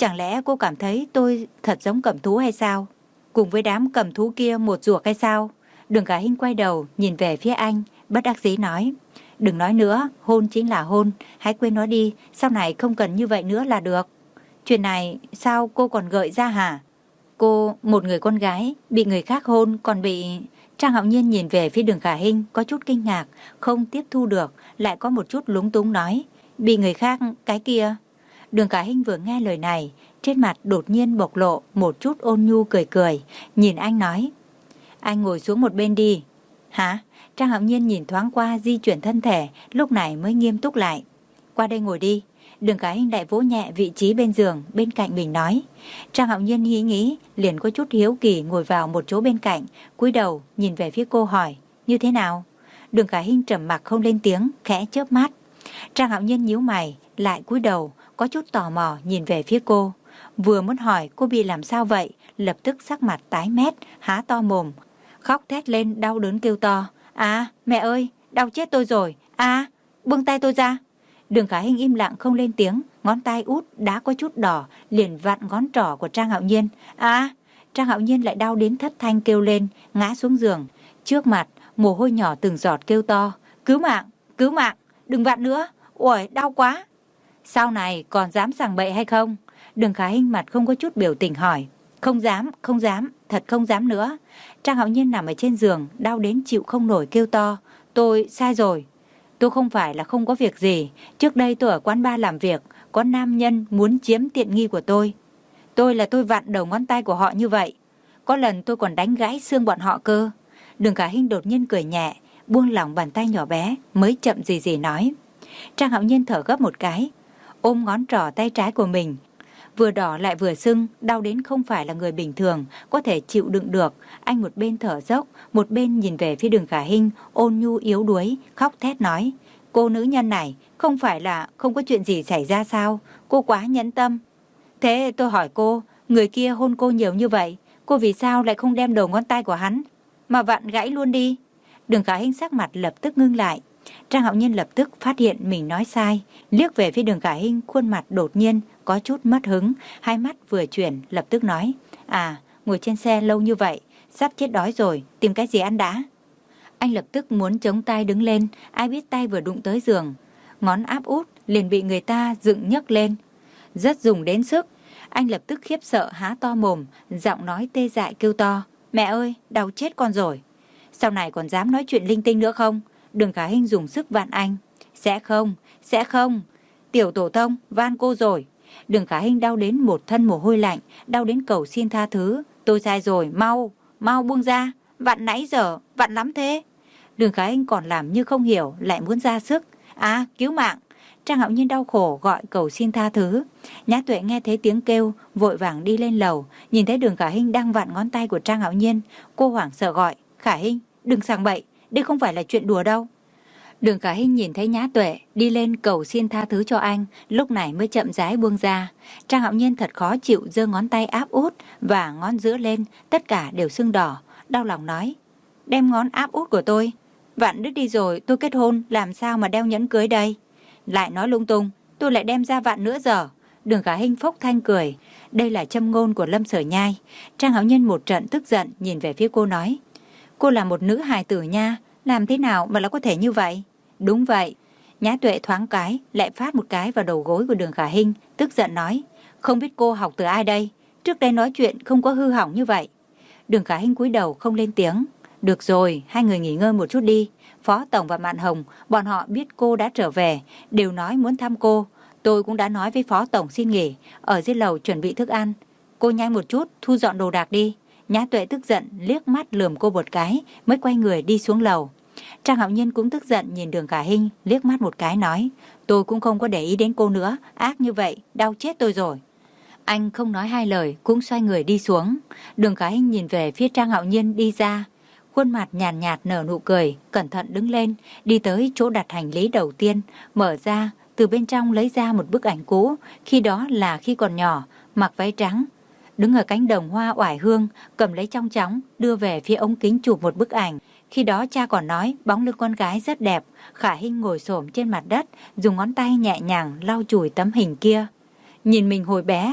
Chẳng lẽ cô cảm thấy tôi thật giống cầm thú hay sao? Cùng với đám cầm thú kia một ruột hay sao? Đường Khả Hinh quay đầu nhìn về phía anh, bất đắc dĩ nói. Đừng nói nữa, hôn chính là hôn, hãy quên nó đi, sau này không cần như vậy nữa là được. Chuyện này sao cô còn gợi ra hả? Cô, một người con gái, bị người khác hôn còn bị... Trang Hạo Nhiên nhìn về phía Đường Khả Hinh có chút kinh ngạc, không tiếp thu được, lại có một chút lúng túng nói. Bị người khác cái kia. Đường Khả Hinh vừa nghe lời này, trên mặt đột nhiên bộc lộ một chút ôn nhu cười cười, nhìn anh nói. Anh ngồi xuống một bên đi. Hả? Trang Hạo Nhiên nhìn thoáng qua di chuyển thân thể, lúc này mới nghiêm túc lại. Qua đây ngồi đi. Đường Khả Hinh lại vỗ nhẹ vị trí bên giường, bên cạnh mình nói. Trang Hạo Nhiên nghĩ nghĩ, liền có chút hiếu kỳ ngồi vào một chỗ bên cạnh, cúi đầu nhìn về phía cô hỏi, như thế nào? Đường Khả Hinh trầm mặc không lên tiếng, khẽ chớp mắt. Trang Hạo Nhiên nhíu mày, lại cúi đầu, có chút tò mò nhìn về phía cô. Vừa muốn hỏi cô bị làm sao vậy, lập tức sắc mặt tái mét, há to mồm, khóc thét lên đau đớn kêu to. À, mẹ ơi, đau chết tôi rồi. À, buông tay tôi ra. Đường Khả Hinh im lặng không lên tiếng, ngón tay út đã có chút đỏ, liền vặn ngón trỏ của Trang Hạo Nhiên. À, Trang Hạo Nhiên lại đau đến thất thanh kêu lên, ngã xuống giường. Trước mặt, mồ hôi nhỏ từng giọt kêu to. Cứu mạng, cứu mạng, đừng vặn nữa. Ôi, đau quá. Sau này còn dám sằng bậy hay không? Đường Khả Hinh mặt không có chút biểu tình hỏi. Không dám, không dám, thật không dám nữa. Trang Hạo Nhiên nằm ở trên giường, đau đến chịu không nổi kêu to. Tôi sai rồi. Tôi không phải là không có việc gì. Trước đây tôi ở quán bar làm việc, có nam nhân muốn chiếm tiện nghi của tôi. Tôi là tôi vặn đầu ngón tay của họ như vậy. Có lần tôi còn đánh gãy xương bọn họ cơ. Đường Khả Hinh đột nhiên cười nhẹ, buông lỏng bàn tay nhỏ bé, mới chậm gì gì nói. Trang Hạo Nhiên thở gấp một cái, ôm ngón trỏ tay trái của mình. Vừa đỏ lại vừa sưng, đau đến không phải là người bình thường có thể chịu đựng được. Anh một bên thở dốc, một bên nhìn về phía Đường Khả Hinh, ôn nhu yếu đuối, khóc thét nói. Cô nữ nhân này, không phải là không có chuyện gì xảy ra sao? Cô quá nhẫn tâm. Thế tôi hỏi cô, người kia hôn cô nhiều như vậy, cô vì sao lại không đem đầu ngón tay của hắn mà vặn gãy luôn đi? Đường Khả Hinh sắc mặt lập tức ngưng lại. Trang Hạo Nhiên lập tức phát hiện mình nói sai, liếc về phía Đường Khả Hinh, khuôn mặt đột nhiên có chút mất hứng, hai mắt vừa chuyển lập tức nói. À, ngồi trên xe lâu như vậy, sắp chết đói rồi, tìm cái gì ăn đã. Anh lập tức muốn chống tay đứng lên, ai biết tay vừa đụng tới giường, ngón áp út liền bị người ta dựng nhấc lên, rất dùng đến sức. Anh lập tức khiếp sợ há to mồm, giọng nói tê dại kêu to. Mẹ ơi, đau chết con rồi. Sau này còn dám nói chuyện linh tinh nữa không? Đường Khả Hinh dùng sức vạn anh. Sẽ không, sẽ không. Tiểu tổ tông, van cô rồi. Đường Khả Hinh đau đến một thân mồ hôi lạnh, đau đến cầu xin tha thứ. Tôi sai rồi, mau, mau buông ra. Vặn nãy giờ, vặn lắm thế. Đường Khả Hinh còn làm như không hiểu, lại muốn ra sức. À, cứu mạng. Trang Hạo Nhiên đau khổ gọi cầu xin tha thứ. Nhã Tuệ nghe thấy tiếng kêu, vội vàng đi lên lầu, nhìn thấy Đường Khả Hinh đang vặn ngón tay của Trang Hạo Nhiên. Cô hoảng sợ gọi, Khả Hinh, đừng sằng bậy, đây không phải là chuyện đùa đâu. Đường Khả Hinh nhìn thấy Nhã Tuệ đi lên cầu xin tha thứ cho anh, lúc này mới chậm rãi buông ra. Trang Hạo Nhiên thật khó chịu, giơ ngón tay áp út và ngón giữa lên, tất cả đều sưng đỏ, đau lòng nói. Đem ngón áp út của tôi vặn đứt đi rồi, tôi kết hôn làm sao mà đeo nhẫn cưới đây? Lại nói lung tung, tôi lại đem ra vặn nữa giờ. Đường Khả Hinh phốc thanh cười. Đây là châm ngôn của Lâm Sở Nhai. Trang Hạo Nhiên một trận tức giận nhìn về phía cô nói. Cô là một nữ hài tử nha, làm thế nào mà lại có thể như vậy? Đúng vậy. Nhã Tuệ thoáng cái lại phát một cái vào đầu gối của Đường Khả Hinh, tức giận nói. Không biết cô học từ ai đây? Trước đây nói chuyện không có hư hỏng như vậy. Đường Khả Hinh cúi đầu không lên tiếng. Được rồi, hai người nghỉ ngơi một chút đi. Phó Tổng và Mạn Hồng, bọn họ biết cô đã trở về, đều nói muốn thăm cô. Tôi cũng đã nói với Phó Tổng xin nghỉ, ở dưới lầu chuẩn bị thức ăn. Cô nhanh một chút, thu dọn đồ đạc đi. Nhã Tuệ tức giận, liếc mắt lườm cô một cái, mới quay người đi xuống lầu. Trang Hạo Nhiên cũng tức giận nhìn Đường Khả Hinh, liếc mắt một cái nói. Tôi cũng không có để ý đến cô nữa, ác như vậy, đau chết tôi rồi. Anh không nói hai lời, cũng xoay người đi xuống. Đường Khả Hinh nhìn về phía Trang Hạo Nhiên đi ra. Khuôn mặt nhàn nhạt, nhạt nở nụ cười, cẩn thận đứng lên, đi tới chỗ đặt hành lý đầu tiên, mở ra, từ bên trong lấy ra một bức ảnh cũ, khi đó là khi còn nhỏ, mặc váy trắng, đứng ở cánh đồng hoa oải hương, cầm lấy trong chóng, đưa về phía ống kính chụp một bức ảnh. Khi đó cha còn nói bóng lưng con gái rất đẹp. Khả Hinh ngồi xổm trên mặt đất, dùng ngón tay nhẹ nhàng lau chùi tấm hình kia. Nhìn mình hồi bé,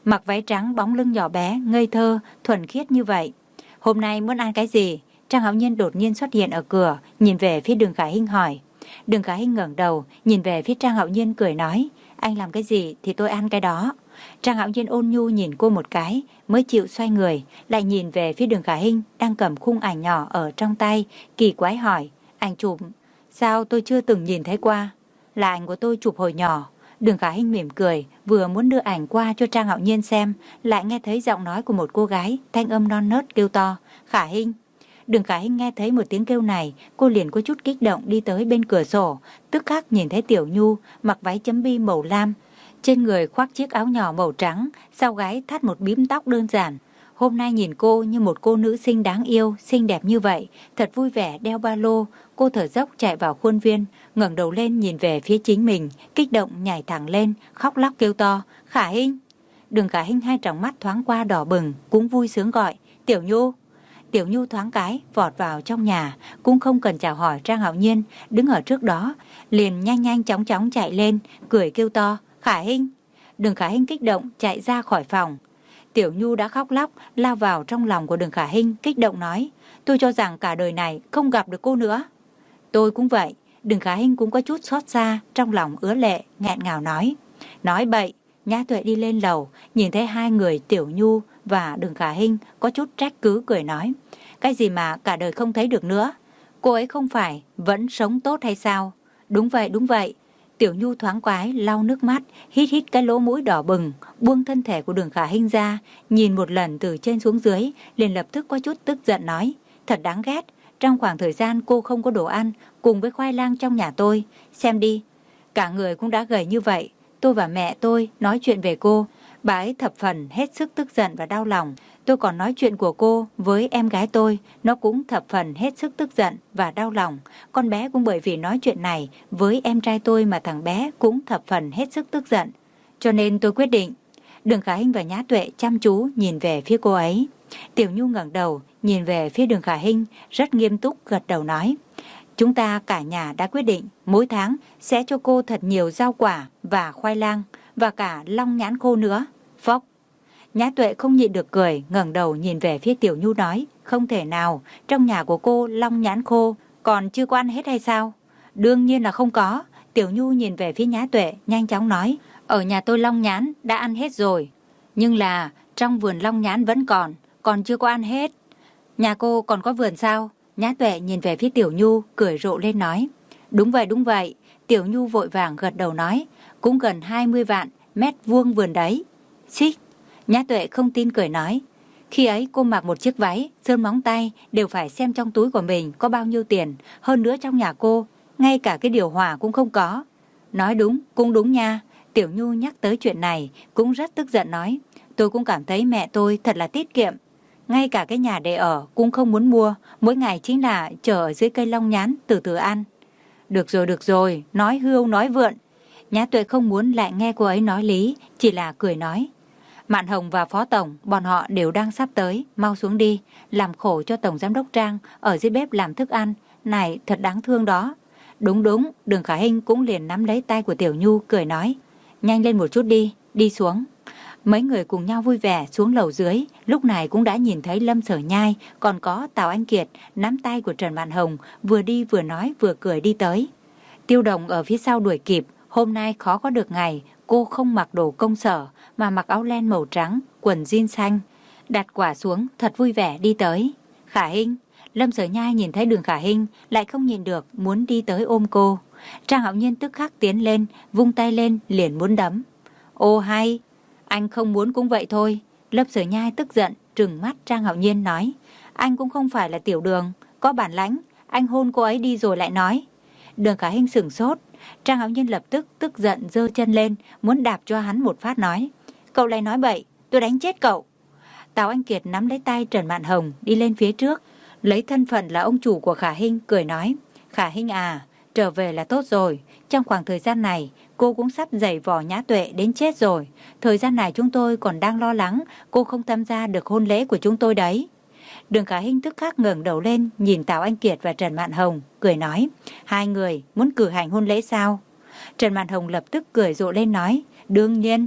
mặc váy trắng bóng lưng nhỏ bé, ngây thơ, thuần khiết như vậy. Hôm nay muốn ăn cái gì? Trang Hạo Nhiên đột nhiên xuất hiện ở cửa, nhìn về phía Đường Khải Hinh hỏi. Đường Khải Hinh ngẩng đầu, nhìn về phía Trang Hạo Nhiên cười nói, anh làm cái gì thì tôi ăn cái đó. Trang Hạo Nhiên ôn nhu nhìn cô một cái, mới chịu xoay người, lại nhìn về phía Đường Khải Hinh đang cầm khung ảnh nhỏ ở trong tay, kỳ quái hỏi, ảnh chụp, sao tôi chưa từng nhìn thấy qua? Là ảnh của tôi chụp hồi nhỏ. Đường Khải Hinh mỉm cười, vừa muốn đưa ảnh qua cho Trang Hạo Nhiên xem, lại nghe thấy giọng nói của một cô gái, thanh âm non nớt kêu to, Khải Hinh. Đường Khải Hinh nghe thấy một tiếng kêu này, cô liền có chút kích động đi tới bên cửa sổ, tức khắc nhìn thấy Tiểu Nhu mặc váy chấm bi màu lam, trên người khoác chiếc áo nhỏ màu trắng, sau gáy thắt một bím tóc đơn giản. Hôm nay nhìn cô như một cô nữ sinh đáng yêu, xinh đẹp như vậy, thật vui vẻ đeo ba lô. Cô thở dốc chạy vào khuôn viên, ngẩng đầu lên nhìn về phía chính mình, kích động nhảy thẳng lên, khóc lóc kêu to, Khải Hinh. Đường Khải Hinh hai tròng mắt thoáng qua đỏ bừng, cũng vui sướng gọi, Tiểu Nhu. Tiểu Nhu thoáng cái vọt vào trong nhà, cũng không cần chào hỏi Trang Hạo Nhiên, đứng ở trước đó, liền nhanh nhanh chóng chóng chạy lên, cười kêu to, Khải Hinh. Đường Khải Hinh kích động chạy ra khỏi phòng. Tiểu Nhu đã khóc lóc, lao vào trong lòng của Đường Khải Hinh, kích động nói, tôi cho rằng cả đời này không gặp được cô nữa. Tôi cũng vậy. Đường Khải Hinh cũng có chút xót xa, trong lòng ứa lệ, nghẹn ngào nói. Nói bậy. Nhã Tuệ đi lên lầu, nhìn thấy hai người Tiểu Nhu và Đường Khải Hinh có chút trách cứ cười nói, cái gì mà cả đời không thấy được nữa? Cô ấy không phải vẫn sống tốt hay sao? Đúng vậy, đúng vậy. Tiểu Nhu thoáng quái lau nước mắt, hít hít cái lỗ mũi đỏ bừng, buông thân thể của Đường Khải Hinh ra, nhìn một lần từ trên xuống dưới, liền lập tức có chút tức giận nói, thật đáng ghét. Trong khoảng thời gian cô không có đồ ăn, cùng với khoai lang trong nhà tôi, xem đi, cả người cũng đã gầy như vậy. Tôi và mẹ tôi nói chuyện về cô, bà ấy thập phần hết sức tức giận và đau lòng. Tôi còn nói chuyện của cô với em gái tôi, nó cũng thập phần hết sức tức giận và đau lòng. Con bé cũng bởi vì nói chuyện này với em trai tôi mà thằng bé cũng thập phần hết sức tức giận. Cho nên tôi quyết định. Đường Khải Hinh và Nhã Tuệ chăm chú nhìn về phía cô ấy. Tiểu Nhu ngẩng đầu nhìn về phía Đường Khải Hinh, rất nghiêm túc gật đầu nói, chúng ta cả nhà đã quyết định mỗi tháng sẽ cho cô thật nhiều rau quả và khoai lang và cả long nhãn khô nữa. Phốc. Nhã Tuệ không nhịn được cười, ngẩng đầu nhìn về phía Tiểu Nhu nói, không thể nào, trong nhà của cô long nhãn khô còn chưa có ăn hết hay sao? Đương nhiên là không có. Tiểu Nhu nhìn về phía Nhã Tuệ, nhanh chóng nói, ở nhà tôi long nhãn đã ăn hết rồi, nhưng là trong vườn long nhãn vẫn còn, còn chưa có ăn hết. Nhà cô còn có vườn sao? Nhã Tuệ nhìn về phía Tiểu Nhu, cười rộ lên nói, đúng vậy, đúng vậy. Tiểu Nhu vội vàng gật đầu nói, cũng gần hai mươi vạn mét vuông vườn đấy. Xích. Nhã Tuệ không tin cười nói, khi ấy cô mặc một chiếc váy, sơn móng tay đều phải xem trong túi của mình có bao nhiêu tiền, hơn nữa trong nhà cô, ngay cả cái điều hòa cũng không có. Nói đúng, cũng đúng nha. Tiểu Nhu nhắc tới chuyện này, cũng rất tức giận nói, tôi cũng cảm thấy mẹ tôi thật là tiết kiệm. Ngay cả cái nhà để ở cũng không muốn mua, mỗi ngày chính là chờ ở dưới cây long nhãn từ từ ăn. Được rồi, được rồi, nói hưu nói vượn. Nhã Tuệ không muốn lại nghe cô ấy nói lý, chỉ là cười nói, Mạn Hồng và Phó Tổng, bọn họ đều đang sắp tới, mau xuống đi, làm khổ cho Tổng Giám đốc Trang ở dưới bếp làm thức ăn, này thật đáng thương đó. Đúng đúng, Đường Khải Hinh cũng liền nắm lấy tay của Tiểu Nhu cười nói, nhanh lên một chút đi, đi xuống. Mấy người cùng nhau vui vẻ xuống lầu dưới, lúc này cũng đã nhìn thấy Lâm Sở Nhai, còn có Tào Anh Kiệt nắm tay của Trần Mạn Hồng, vừa đi vừa nói vừa cười đi tới. Tiêu Đồng ở phía sau đuổi kịp, hôm nay khó có được ngày, cô không mặc đồ công sở, mà mặc áo len màu trắng, quần jean xanh, đặt quả xuống, thật vui vẻ đi tới. Khải Hinh. Lâm Sở Nhai nhìn thấy Đường Khải Hinh, lại không nhìn được, muốn đi tới ôm cô. Trang Hạo Nhiên tức khắc tiến lên, vung tay lên, liền muốn đấm. Ô hay, anh không muốn cũng vậy thôi. Lâm Sở Nhai tức giận, trừng mắt Trang Hạo Nhiên nói, anh cũng không phải là tiểu Đường, có bản lãnh, anh hôn cô ấy đi rồi lại nói. Đường Khải Hinh sửng sốt, Trang Hạo Nhiên lập tức tức giận giơ chân lên, muốn đạp cho hắn một phát nói, cậu lại nói bậy, tôi đánh chết cậu. Tào Anh Kiệt nắm lấy tay Trần Mạn Hồng đi lên phía trước, lấy thân phận là ông chủ của Khả Hinh cười nói, Khả Hinh à, trở về là tốt rồi, trong khoảng thời gian này cô cũng sắp giày vò Nhã Tuệ đến chết rồi, thời gian này chúng tôi còn đang lo lắng cô không tham gia được hôn lễ của chúng tôi đấy. Đường Khả Hinh tức khắc ngẩng đầu lên nhìn Tào Anh Kiệt và Trần Mạn Hồng, cười nói, hai người muốn cử hành hôn lễ sao? Trần Mạn Hồng lập tức cười rộ lên nói, đương nhiên.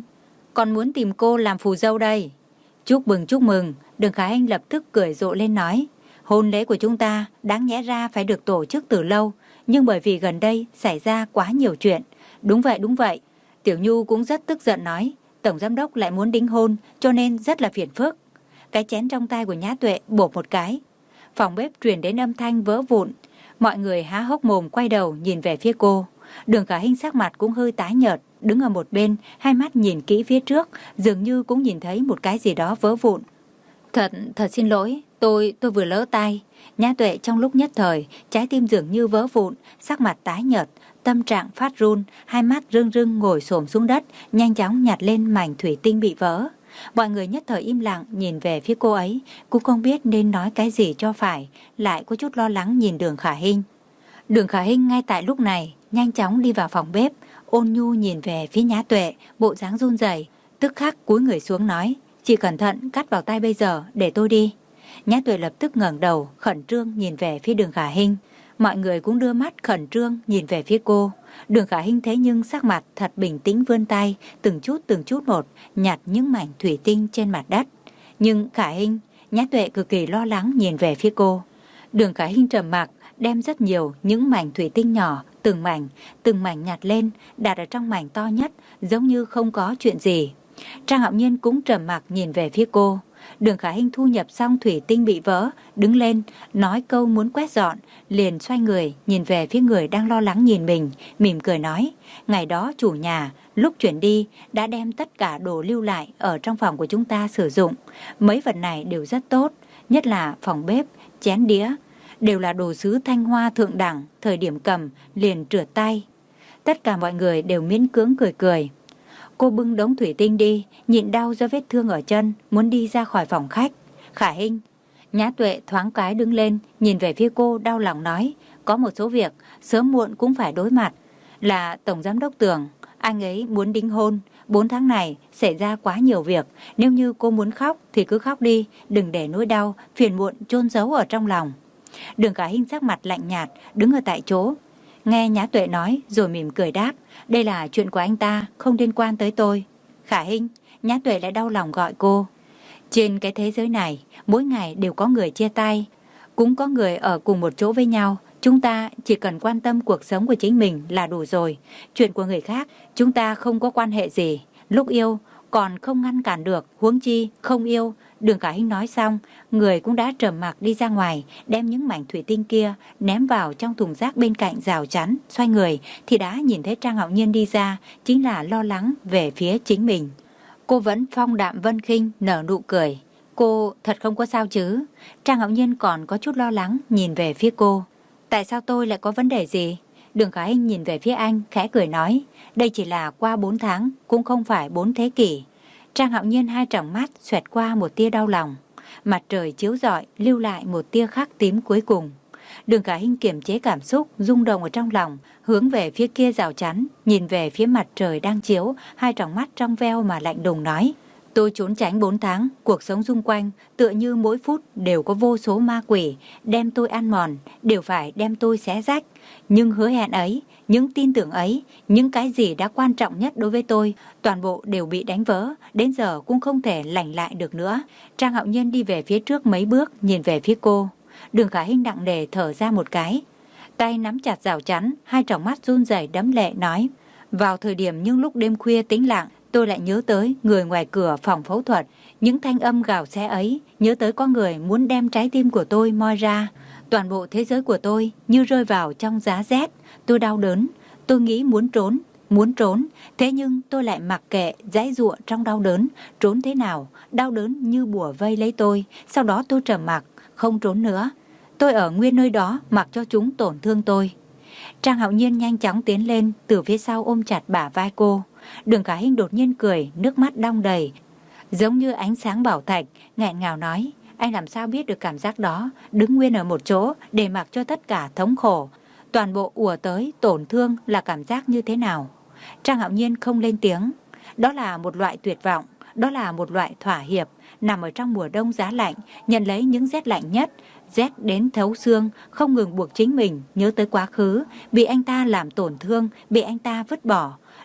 Còn muốn tìm cô làm phù dâu đây. Chúc mừng chúc mừng. Đường Khả Hinh lập tức cười rộ lên nói, hôn lễ của chúng ta đáng nhẽ ra phải được tổ chức từ lâu, nhưng bởi vì gần đây xảy ra quá nhiều chuyện. Đúng vậy đúng vậy. Tiểu Nhu cũng rất tức giận nói, tổng giám đốc lại muốn đính hôn cho nên rất là phiền phức. Cái chén trong tay của Nhã Tuệ bộp một cái. Phòng bếp truyền đến âm thanh vỡ vụn. Mọi người há hốc mồm quay đầu nhìn về phía cô. Đường Khả Hinh sắc mặt cũng hơi tái nhợt, đứng ở một bên, hai mắt nhìn kỹ phía trước, dường như cũng nhìn thấy một cái gì đó vỡ vụn. Thật, thật xin lỗi, tôi, tôi vừa lỡ tay. Nhã Tuệ trong lúc nhất thời, trái tim dường như vỡ vụn, sắc mặt tái nhợt, tâm trạng phát run, hai mắt rưng rưng ngồi xổm xuống đất, nhanh chóng nhặt lên mảnh thủy tinh bị vỡ. Mọi người nhất thời im lặng nhìn về phía cô ấy, cũng không biết nên nói cái gì cho phải, lại có chút lo lắng nhìn Đường Khả Hinh. Đường Khả Hinh ngay tại lúc này, nhanh chóng đi vào phòng bếp, ôn nhu nhìn về phía Nhã Tuệ, bộ dáng run rẩy, tức khắc cúi người xuống nói, chị cẩn thận cắt vào tay bây giờ, để tôi đi. Nhã Tuệ lập tức ngẩng đầu, khẩn trương nhìn về phía Đường Khả Hinh. Mọi người cũng đưa mắt khẩn trương nhìn về phía cô. Đường Khả Hinh thế nhưng sắc mặt thật bình tĩnh vươn tay, từng chút từng chút một, nhặt những mảnh thủy tinh trên mặt đất. Nhưng Khả Hinh, Nhã Tuệ cực kỳ lo lắng nhìn về phía cô. Đường Khả Hinh trầm mặc, đem rất nhiều những mảnh thủy tinh nhỏ, từng mảnh, từng mảnh nhặt lên, đặt ở trong mảnh to nhất, giống như không có chuyện gì. Trang Hạo Nhiên cũng trầm mặc nhìn về phía cô. Đường Khả Hinh thu nhập xong thủy tinh bị vỡ, đứng lên, nói câu muốn quét dọn, liền xoay người, nhìn về phía người đang lo lắng nhìn mình, mỉm cười nói, ngày đó chủ nhà, lúc chuyển đi, đã đem tất cả đồ lưu lại ở trong phòng của chúng ta sử dụng. Mấy vật này đều rất tốt, nhất là phòng bếp, chén đĩa, đều là đồ sứ Thanh Hoa thượng đẳng, thời điểm cầm, liền trượt tay. Tất cả mọi người đều miễn cưỡng cười cười. Cô bưng đống thủy tinh đi, nhịn đau do vết thương ở chân, muốn đi ra khỏi phòng khách. Khả Hinh. Nhã Tuệ thoáng cái đứng lên, nhìn về phía cô đau lòng nói, có một số việc, sớm muộn cũng phải đối mặt. Là Tổng Giám đốc Tưởng, anh ấy muốn đính hôn, bốn tháng này xảy ra quá nhiều việc, nếu như cô muốn khóc thì cứ khóc đi, đừng để nỗi đau, phiền muộn chôn giấu ở trong lòng. Đường Khả Hinh sắc mặt lạnh nhạt, đứng ở tại chỗ. Nghe Nhã Tuệ nói rồi mỉm cười đáp, đây là chuyện của anh ta, không liên quan tới tôi. Khả Hinh, Nhã Tuệ lại đau lòng gọi cô. Trên cái thế giới này, mỗi ngày đều có người chia tay, cũng có người ở cùng một chỗ với nhau. Chúng ta chỉ cần quan tâm cuộc sống của chính mình là đủ rồi. Chuyện của người khác, chúng ta không có quan hệ gì. Lúc yêu, còn không ngăn cản được, huống chi, không yêu. Đường Khả Hinh nói xong, người cũng đã trầm mặc đi ra ngoài, đem những mảnh thủy tinh kia ném vào trong thùng rác bên cạnh rào chắn, xoay người thì đã nhìn thấy Trang Hạo Nhiên đi ra, chính là lo lắng về phía chính mình. Cô vẫn phong đạm vân khinh, nở nụ cười. Cô thật không có sao chứ? Trang Hạo Nhiên còn có chút lo lắng nhìn về phía cô. Tại sao tôi lại có vấn đề gì? Đường Khả Hinh nhìn về phía anh, khẽ cười nói, đây chỉ là qua bốn tháng, cũng không phải bốn thế kỷ. Trang Hạo Nhiên hai tròng mắt xoẹt qua một tia đau lòng. Mặt trời chiếu rọi lưu lại một tia khắc tím cuối cùng. Đường Khả Hinh kiềm chế cảm xúc, rung động ở trong lòng, hướng về phía kia rào chắn, nhìn về phía mặt trời đang chiếu, hai tròng mắt trong veo mà lạnh lùng nói. Tôi trốn tránh bốn tháng, cuộc sống xung quanh tựa như mỗi phút đều có vô số ma quỷ đem tôi ăn mòn, đều phải đem tôi xé rách. Nhưng hứa hẹn ấy, những tin tưởng ấy, những cái gì đã quan trọng nhất đối với tôi, toàn bộ đều bị đánh vỡ, đến giờ cũng không thể lành lại được nữa. Trang Hạo Nhiên đi về phía trước mấy bước, nhìn về phía cô. Đường Khả Hinh nặng nề thở ra một cái, tay nắm chặt rào chắn, hai tròng mắt run rẩy đẫm lệ nói, vào thời điểm những lúc đêm khuya tĩnh lặng, tôi lại nhớ tới người ngoài cửa phòng phẫu thuật, những thanh âm gào xé ấy, nhớ tới có người muốn đem trái tim của tôi moi ra. Toàn bộ thế giới của tôi như rơi vào trong giá rét, tôi đau đớn, tôi nghĩ muốn trốn, muốn trốn, thế nhưng tôi lại mặc kệ, giãy giụa trong đau đớn, trốn thế nào, đau đớn như bùa vây lấy tôi, sau đó tôi trầm mặc, không trốn nữa. Tôi ở nguyên nơi đó mặc cho chúng tổn thương tôi. Trang Hạo Nhiên nhanh chóng tiến lên, từ phía sau ôm chặt bả vai cô. Đường Khả Hinh đột nhiên cười, nước mắt đong đầy, giống như ánh sáng bảo thạch, nghẹn ngào nói, anh làm sao biết được cảm giác đó, đứng nguyên ở một chỗ để mặc cho tất cả thống khổ, toàn bộ ùa tới tổn thương là cảm giác như thế nào. Trang Hạo Nhiên không lên tiếng, đó là một loại tuyệt vọng, đó là một loại thỏa hiệp, nằm ở trong mùa đông giá lạnh, nhận lấy những rét lạnh nhất, rét đến thấu xương, không ngừng buộc chính mình nhớ tới quá khứ, bị anh ta làm tổn thương, bị anh ta vứt bỏ.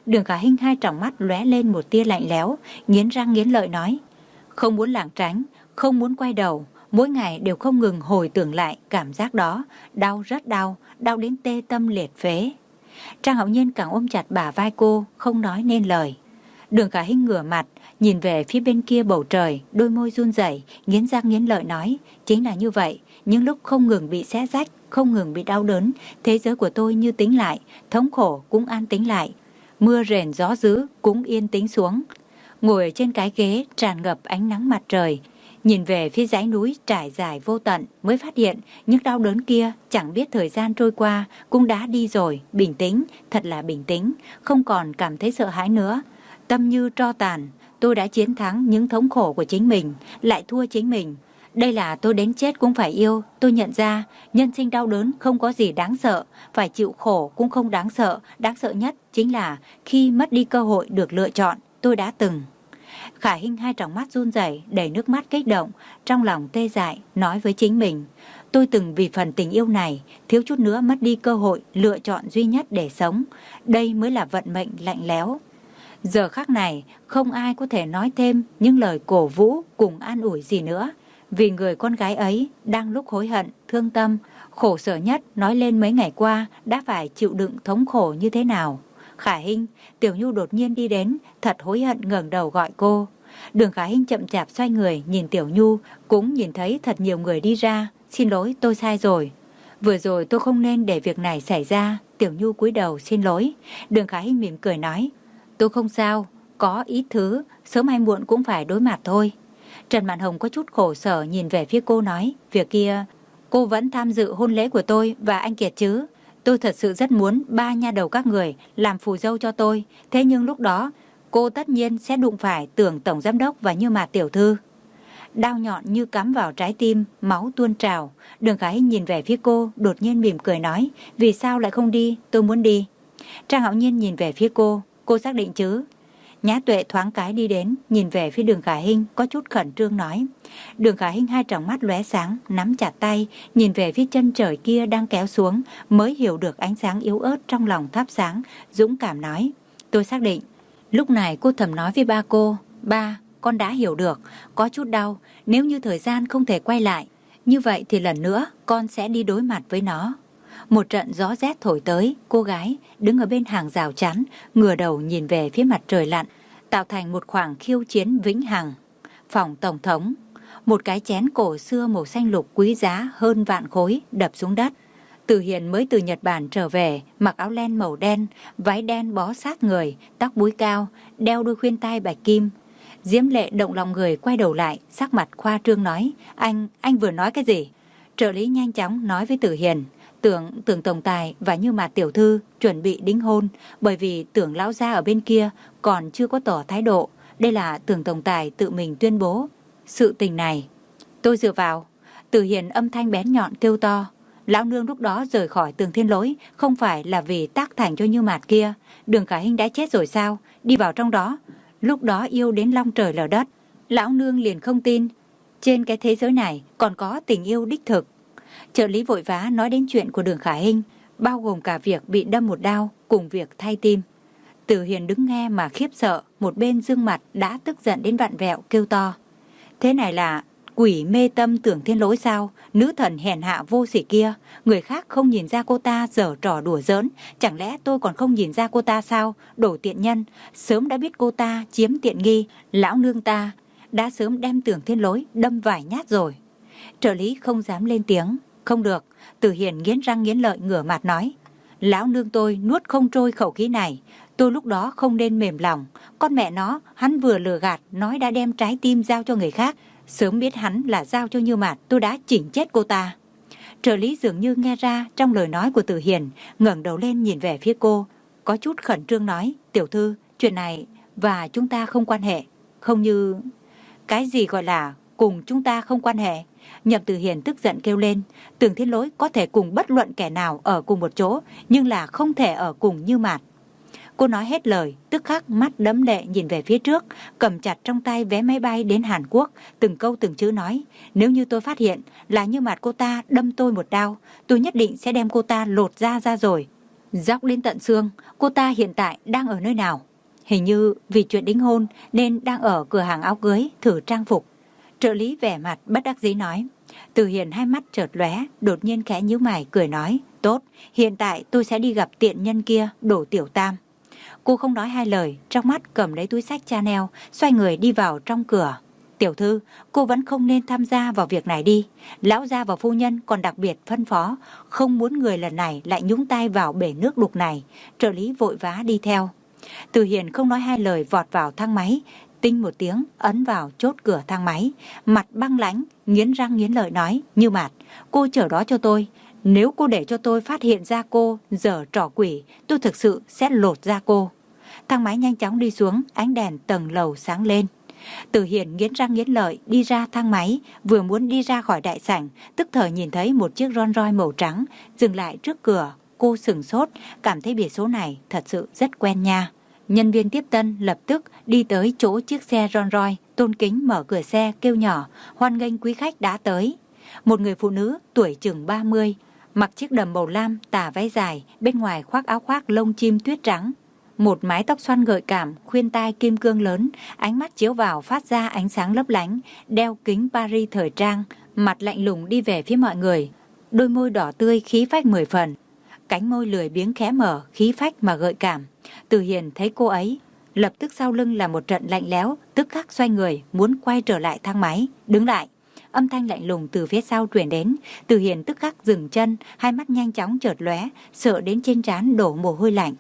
Đường Khả Hinh hai tròng mắt lóe lên một tia lạnh lẽo, nghiến răng nghiến lợi nói: không muốn lảng tránh, không muốn quay đầu, mỗi ngày đều không ngừng hồi tưởng lại cảm giác đó, đau rất đau, đau đến tê tâm liệt phế. Trang Hạo Nhiên càng ôm chặt bả vai cô, không nói nên lời. Đường Khả Hinh ngửa mặt, nhìn về phía bên kia bầu trời, đôi môi run rẩy, nghiến răng nghiến lợi nói: chính là như vậy, những lúc không ngừng bị xé rách, không ngừng bị đau đớn, thế giới của tôi như tĩnh lại, thống khổ cũng an tĩnh lại, mưa rền gió dữ cũng yên tĩnh xuống. Ngồi ở trên cái ghế tràn ngập ánh nắng mặt trời, nhìn về phía dãy núi trải dài vô tận, mới phát hiện những đau đớn kia chẳng biết thời gian trôi qua cũng đã đi rồi. Bình tĩnh, thật là bình tĩnh, không còn cảm thấy sợ hãi nữa. Tâm như tro tàn, tôi đã chiến thắng những thống khổ của chính mình, lại thua chính mình. Đây là tôi đến chết cũng phải yêu. Tôi nhận ra nhân sinh đau đớn không có gì đáng sợ, phải chịu khổ cũng không đáng sợ. Đáng sợ nhất chính là khi mất đi cơ hội được lựa chọn. Tôi đã từng. Khả Hinh hai tròng mắt run rẩy, đầy nước mắt kích động, trong lòng tê dại, nói với chính mình: tôi từng vì phần tình yêu này thiếu chút nữa mất đi cơ hội lựa chọn duy nhất để sống. Đây mới là vận mệnh lạnh lẽo. Giờ khắc này không ai có thể nói thêm những lời cổ vũ cùng an ủi gì nữa, vì người con gái ấy đang lúc hối hận, thương tâm, khổ sở nhất nói lên mấy ngày qua đã phải chịu đựng thống khổ như thế nào. Khả Hinh, Tiểu Nhu đột nhiên đi đến, thật hối hận ngẩng đầu gọi cô. Đường Khả Hinh chậm chạp xoay người nhìn Tiểu Nhu, cũng nhìn thấy thật nhiều người đi ra. Xin lỗi, tôi sai rồi. Vừa rồi tôi không nên để việc này xảy ra. Tiểu Nhu cúi đầu xin lỗi. Đường Khả Hinh mỉm cười nói: tôi không sao, có ít thứ, sớm hay muộn cũng phải đối mặt thôi. Trần Mạn Hồng có chút khổ sở nhìn về phía cô nói: việc kia, cô vẫn tham dự hôn lễ của tôi và anh Kiệt chứ? Tôi thật sự rất muốn ba nha đầu các người làm phù dâu cho tôi. Thế nhưng lúc đó cô tất nhiên sẽ đụng phải Tưởng tổng giám đốc và Như Mạt tiểu thư. Đao nhọn như cắm vào trái tim, máu tuôn trào. Đường Khả Hinh nhìn về phía cô, đột nhiên mỉm cười nói: vì sao lại không đi? Tôi muốn đi. Trang Hạo Nhiên nhìn về phía cô: cô xác định chứ? Nhã Tuệ thoáng cái đi đến, nhìn về phía Đường Khả Hinh, có chút khẩn trương nói. Đường Khả Hinh hai tròng mắt lóe sáng, nắm chặt tay, nhìn về phía chân trời kia đang kéo xuống, mới hiểu được ánh sáng yếu ớt trong lòng thắp sáng, dũng cảm nói: tôi xác định. Lúc này cô thầm nói với ba cô: ba, con đã hiểu được, có chút đau, nếu như thời gian không thể quay lại, như vậy thì lần nữa con sẽ đi đối mặt với nó. Một trận gió rét thổi tới, cô gái đứng ở bên hàng rào chắn, ngửa đầu nhìn về phía mặt trời lặn, tạo thành một khoảng khiêu chiến vĩnh hằng. Phòng tổng thống, một cái chén cổ xưa màu xanh lục quý giá hơn vạn khối đập xuống đất. Từ Hiền mới từ Nhật Bản trở về, mặc áo len màu đen, váy đen bó sát người, tóc búi cao, đeo đôi khuyên tai bạch kim. Diễm Lệ động lòng người quay đầu lại, sắc mặt khoa trương nói: Anh, anh vừa nói cái gì? Trợ lý nhanh chóng nói với Từ Hiền: Tưởng, Tưởng tổng tài và Như Mạt tiểu thư chuẩn bị đính hôn, bởi vì Tưởng lão gia ở bên kia còn chưa có tỏ thái độ. Đây là Tưởng tổng tài tự mình tuyên bố sự tình này. Tôi dựa vào. Từ Hiền âm thanh bén nhọn kêu to. Lão nương lúc đó rời khỏi Tường Thiên Lỗi không phải là vì tác thành cho Như Mạt kia. Đường Khả Hinh đã chết rồi sao? Đi vào trong đó, lúc đó yêu đến long trời lở đất. Lão nương liền không tin trên cái thế giới này còn có tình yêu đích thực. Trợ lý vội vã nói đến chuyện của Đường Khả Hinh, bao gồm cả việc bị đâm một đao cùng việc thay tim. Từ Hiền đứng nghe mà khiếp sợ, một bên dương mặt đã tức giận đến vặn vẹo kêu to: Thế này là quỷ mê tâm Tưởng Thiên Lỗi sao? Nữ thần hèn hạ vô sỉ kia, người khác không nhìn ra cô ta giở trò đùa giỡn, chẳng lẽ tôi còn không nhìn ra cô ta sao? Đổ tiện nhân, sớm đã biết cô ta chiếm tiện nghi, lão nương ta đã sớm đem Tưởng Thiên Lỗi đâm vài nhát rồi. Trợ lý không dám lên tiếng. Không được. Từ Hiền nghiến răng nghiến lợi ngửa mặt nói: Lão nương tôi nuốt không trôi khẩu khí này. Tôi lúc đó không nên mềm lòng. Con mẹ nó, hắn vừa lừa gạt nói đã đem trái tim giao cho người khác. Sớm biết hắn là giao cho Như Mạt, tôi đã chỉnh chết cô ta. Trợ lý dường như nghe ra trong lời nói của Từ Hiền, ngẩng đầu lên nhìn về phía cô, có chút khẩn trương nói: Tiểu thư, chuyện này và chúng ta không quan hệ. Không như... Cái gì gọi là cùng chúng ta không quan hệ? Nhậm Từ Hiền tức giận kêu lên: Tưởng Thiên Lỗi có thể cùng bất luận kẻ nào ở cùng một chỗ, nhưng là không thể ở cùng Như Mạt. Cô nói hết lời, tức khắc mắt đẫm lệ nhìn về phía trước, cầm chặt trong tay vé máy bay đến Hàn Quốc, từng câu từng chữ nói: Nếu như tôi phát hiện là Như Mạt cô ta đâm tôi một đao, tôi nhất định sẽ đem cô ta lột da ra rồi. Dóc đến tận xương, cô ta hiện tại đang ở nơi nào? Hình như vì chuyện đính hôn nên đang ở cửa hàng áo cưới thử trang phục. Trợ lý vẻ mặt bất đắc dĩ nói. Từ Hiền hai mắt chợt lóe, đột nhiên khẽ nhíu mày cười nói. Tốt, hiện tại tôi sẽ đi gặp tiện nhân kia, Đỗ Tiểu Tam. Cô không nói hai lời, trong mắt cầm lấy túi xách Chanel, xoay người đi vào trong cửa. Tiểu thư, cô vẫn không nên tham gia vào việc này đi. Lão gia và phu nhân còn đặc biệt phân phó, không muốn người lần này lại nhúng tay vào bể nước đục này. Trợ lý vội vã đi theo. Từ Hiền không nói hai lời vọt vào thang máy, tinh một tiếng ấn vào chốt cửa thang máy, mặt băng lãnh, nghiến răng nghiến lợi nói. Như Mạt, cô chờ đó cho tôi. Nếu cô để cho tôi phát hiện ra cô giở trò quỷ, tôi thực sự sẽ lột da cô. Thang máy nhanh chóng đi xuống, ánh đèn tầng lầu sáng lên. Từ Hiền nghiến răng nghiến lợi đi ra thang máy, vừa muốn đi ra khỏi đại sảnh, tức thời nhìn thấy một chiếc Rolls Royce màu trắng dừng lại trước cửa. Cô sửng sốt, cảm thấy biển số này thật sự rất quen nha. Nhân viên tiếp tân lập tức đi tới chỗ chiếc xe Rolls Royce, tôn kính mở cửa xe kêu nhỏ, hoan nghênh quý khách đã tới. Một người phụ nữ tuổi chừng ba mươi, mặc chiếc đầm màu lam, tà váy dài, bên ngoài khoác áo khoác lông chim tuyết trắng. Một mái tóc xoăn gợi cảm, khuyên tai kim cương lớn, ánh mắt chiếu vào phát ra ánh sáng lấp lánh, đeo kính Paris thời trang, mặt lạnh lùng đi về phía mọi người. Đôi môi đỏ tươi khí phách mười phần, cánh môi lười biếng khẽ mở, khí phách mà gợi cảm. Từ Hiền thấy cô ấy, lập tức sau lưng là một trận lạnh lẽo, tức khắc xoay người, muốn quay trở lại thang máy. Đứng lại! Âm thanh lạnh lùng từ phía sau truyền đến. Từ Hiền tức khắc dừng chân, hai mắt nhanh chóng chợt lóe, sợ đến trên trán đổ mồ hôi lạnh.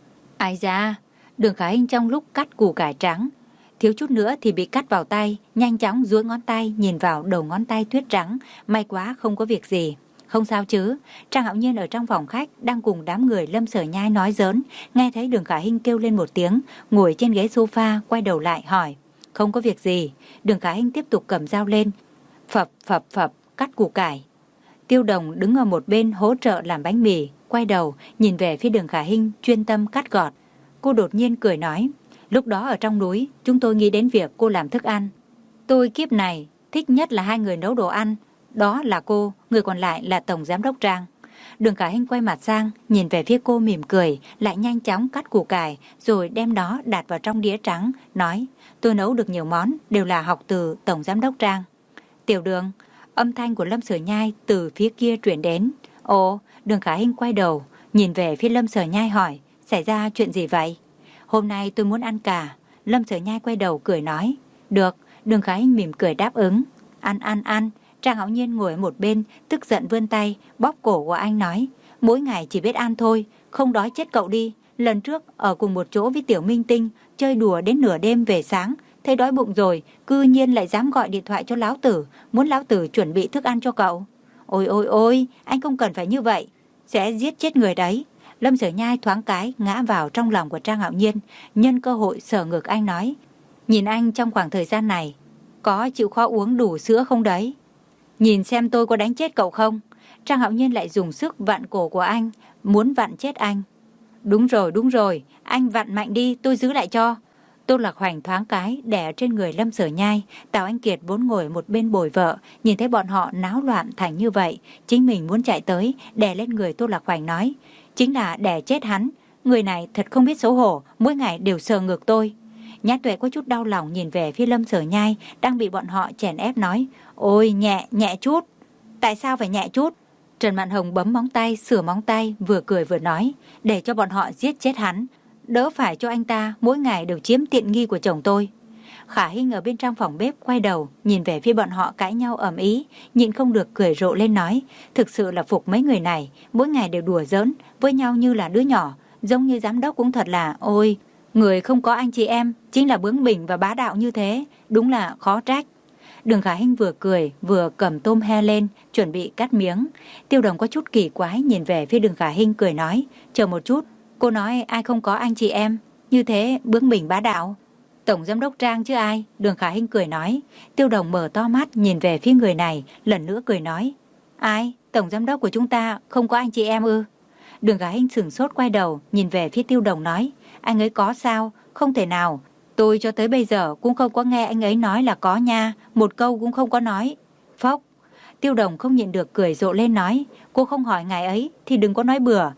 Ai da, Đường Khả Hinh trong lúc cắt củ cải trắng, thiếu chút nữa thì bị cắt vào tay, nhanh chóng duỗi ngón tay nhìn vào đầu ngón tay tuyết trắng, may quá không có việc gì. Không sao chứ? Trang Hạo Nhiên ở trong phòng khách đang cùng đám người Lâm Sở Nhai nói giỡn, nghe thấy Đường Khả Hinh kêu lên một tiếng, ngồi trên ghế sofa quay đầu lại hỏi. Không có việc gì. Đường Khả Hinh tiếp tục cầm dao lên, phập phập phập cắt củ cải. Tiêu Đồng đứng ở một bên hỗ trợ làm bánh mì, quay đầu nhìn về phía Đường Khả Hinh chuyên tâm cắt gọt. Cô đột nhiên cười nói, lúc đó ở trong núi chúng tôi nghĩ đến việc cô làm thức ăn. Tôi kiếp này thích nhất là hai người nấu đồ ăn, đó là cô, người còn lại là Tổng Giám đốc Trang. Đường Khả Hinh quay mặt sang, nhìn về phía cô mỉm cười, lại nhanh chóng cắt củ cải, rồi đem đó đặt vào trong đĩa trắng, nói, tôi nấu được nhiều món, đều là học từ Tổng Giám đốc Trang. Tiểu Đường, âm thanh của Lâm Sở Nhai từ phía kia truyền đến. Ồ, Đường Khả Hinh quay đầu, nhìn về phía Lâm Sở Nhai hỏi, xảy ra chuyện gì vậy? Hôm nay tôi muốn ăn cà. Lâm Sở Nhai quay đầu cười nói, được. Đường Khả Hinh mỉm cười đáp ứng, ăn ăn ăn. Trang Hạo Nhiên ngồi ở một bên, tức giận vươn tay, bóp cổ của anh nói, mỗi ngày chỉ biết ăn thôi, không đói chết cậu đi. Lần trước ở cùng một chỗ với Tiểu Minh Tinh, chơi đùa đến nửa đêm về sáng, thấy đói bụng rồi, cư nhiên lại dám gọi điện thoại cho lão tử, muốn lão tử chuẩn bị thức ăn cho cậu. Ôi ôi ôi, anh không cần phải như vậy, sẽ giết chết người đấy. Lâm Sở Nhai thoáng cái ngã vào trong lòng của Trang Hạo Nhiên, nhân cơ hội sờ ngực anh nói, nhìn anh trong khoảng thời gian này, có chịu khó uống đủ sữa không đấy? Nhìn xem tôi có đánh chết cậu không? Trang Hạo Nhiên lại dùng sức vặn cổ của anh, muốn vặn chết anh. Đúng rồi, đúng rồi, anh vặn mạnh đi, tôi giữ lại cho. Tô Lạc Hoành thoáng cái đè trên người Lâm Sở Nhai. Tào Anh Kiệt vốn ngồi một bên bồi vợ, nhìn thấy bọn họ náo loạn thành như vậy, chính mình muốn chạy tới đè lên người Tô Lạc Hoành nói, chính là đè chết hắn. Người này thật không biết xấu hổ, mỗi ngày đều sờ ngực tôi. Nhã Tuệ có chút đau lòng nhìn về phía Lâm Sở Nhai đang bị bọn họ chèn ép nói, ôi nhẹ nhẹ chút. Tại sao phải nhẹ chút? Trần Mạn Hồng bấm móng tay sửa móng tay, vừa cười vừa nói, để cho bọn họ giết chết hắn, đỡ phải cho anh ta mỗi ngày đều chiếm tiện nghi của chồng tôi. Khả Hinh ở bên trong phòng bếp quay đầu nhìn về phía bọn họ cãi nhau ầm ĩ, nhịn không được cười rộ lên nói, thực sự là phục mấy người này, mỗi ngày đều đùa giỡn với nhau như là đứa nhỏ, giống như giám đốc cũng thật là, ôi, người không có anh chị em chính là bướng bỉnh và bá đạo như thế, đúng là khó trách. Đường Khả Hinh vừa cười vừa cầm tôm he lên chuẩn bị cắt miếng. Tiêu Đồng có chút kỳ quái nhìn về phía Đường Khả Hinh cười nói, chờ một chút, cô nói ai không có anh chị em, như thế bướng bỉnh bá đạo. Tổng Giám đốc Trang chứ ai? Đường Khả Hinh cười nói. Tiêu Đồng mở to mắt nhìn về phía người này, lần nữa cười nói, ai? Tổng Giám đốc của chúng ta không có anh chị em ư? Đường Khả Hinh sửng sốt quay đầu nhìn về phía Tiêu Đồng nói, anh ấy có sao? Không thể nào, tôi cho tới bây giờ cũng không có nghe anh ấy nói là có nha, một câu cũng không có nói. Phốc. Tiêu Đồng không nhịn được cười rộ lên nói, cô không hỏi ngài ấy thì đừng có nói bừa.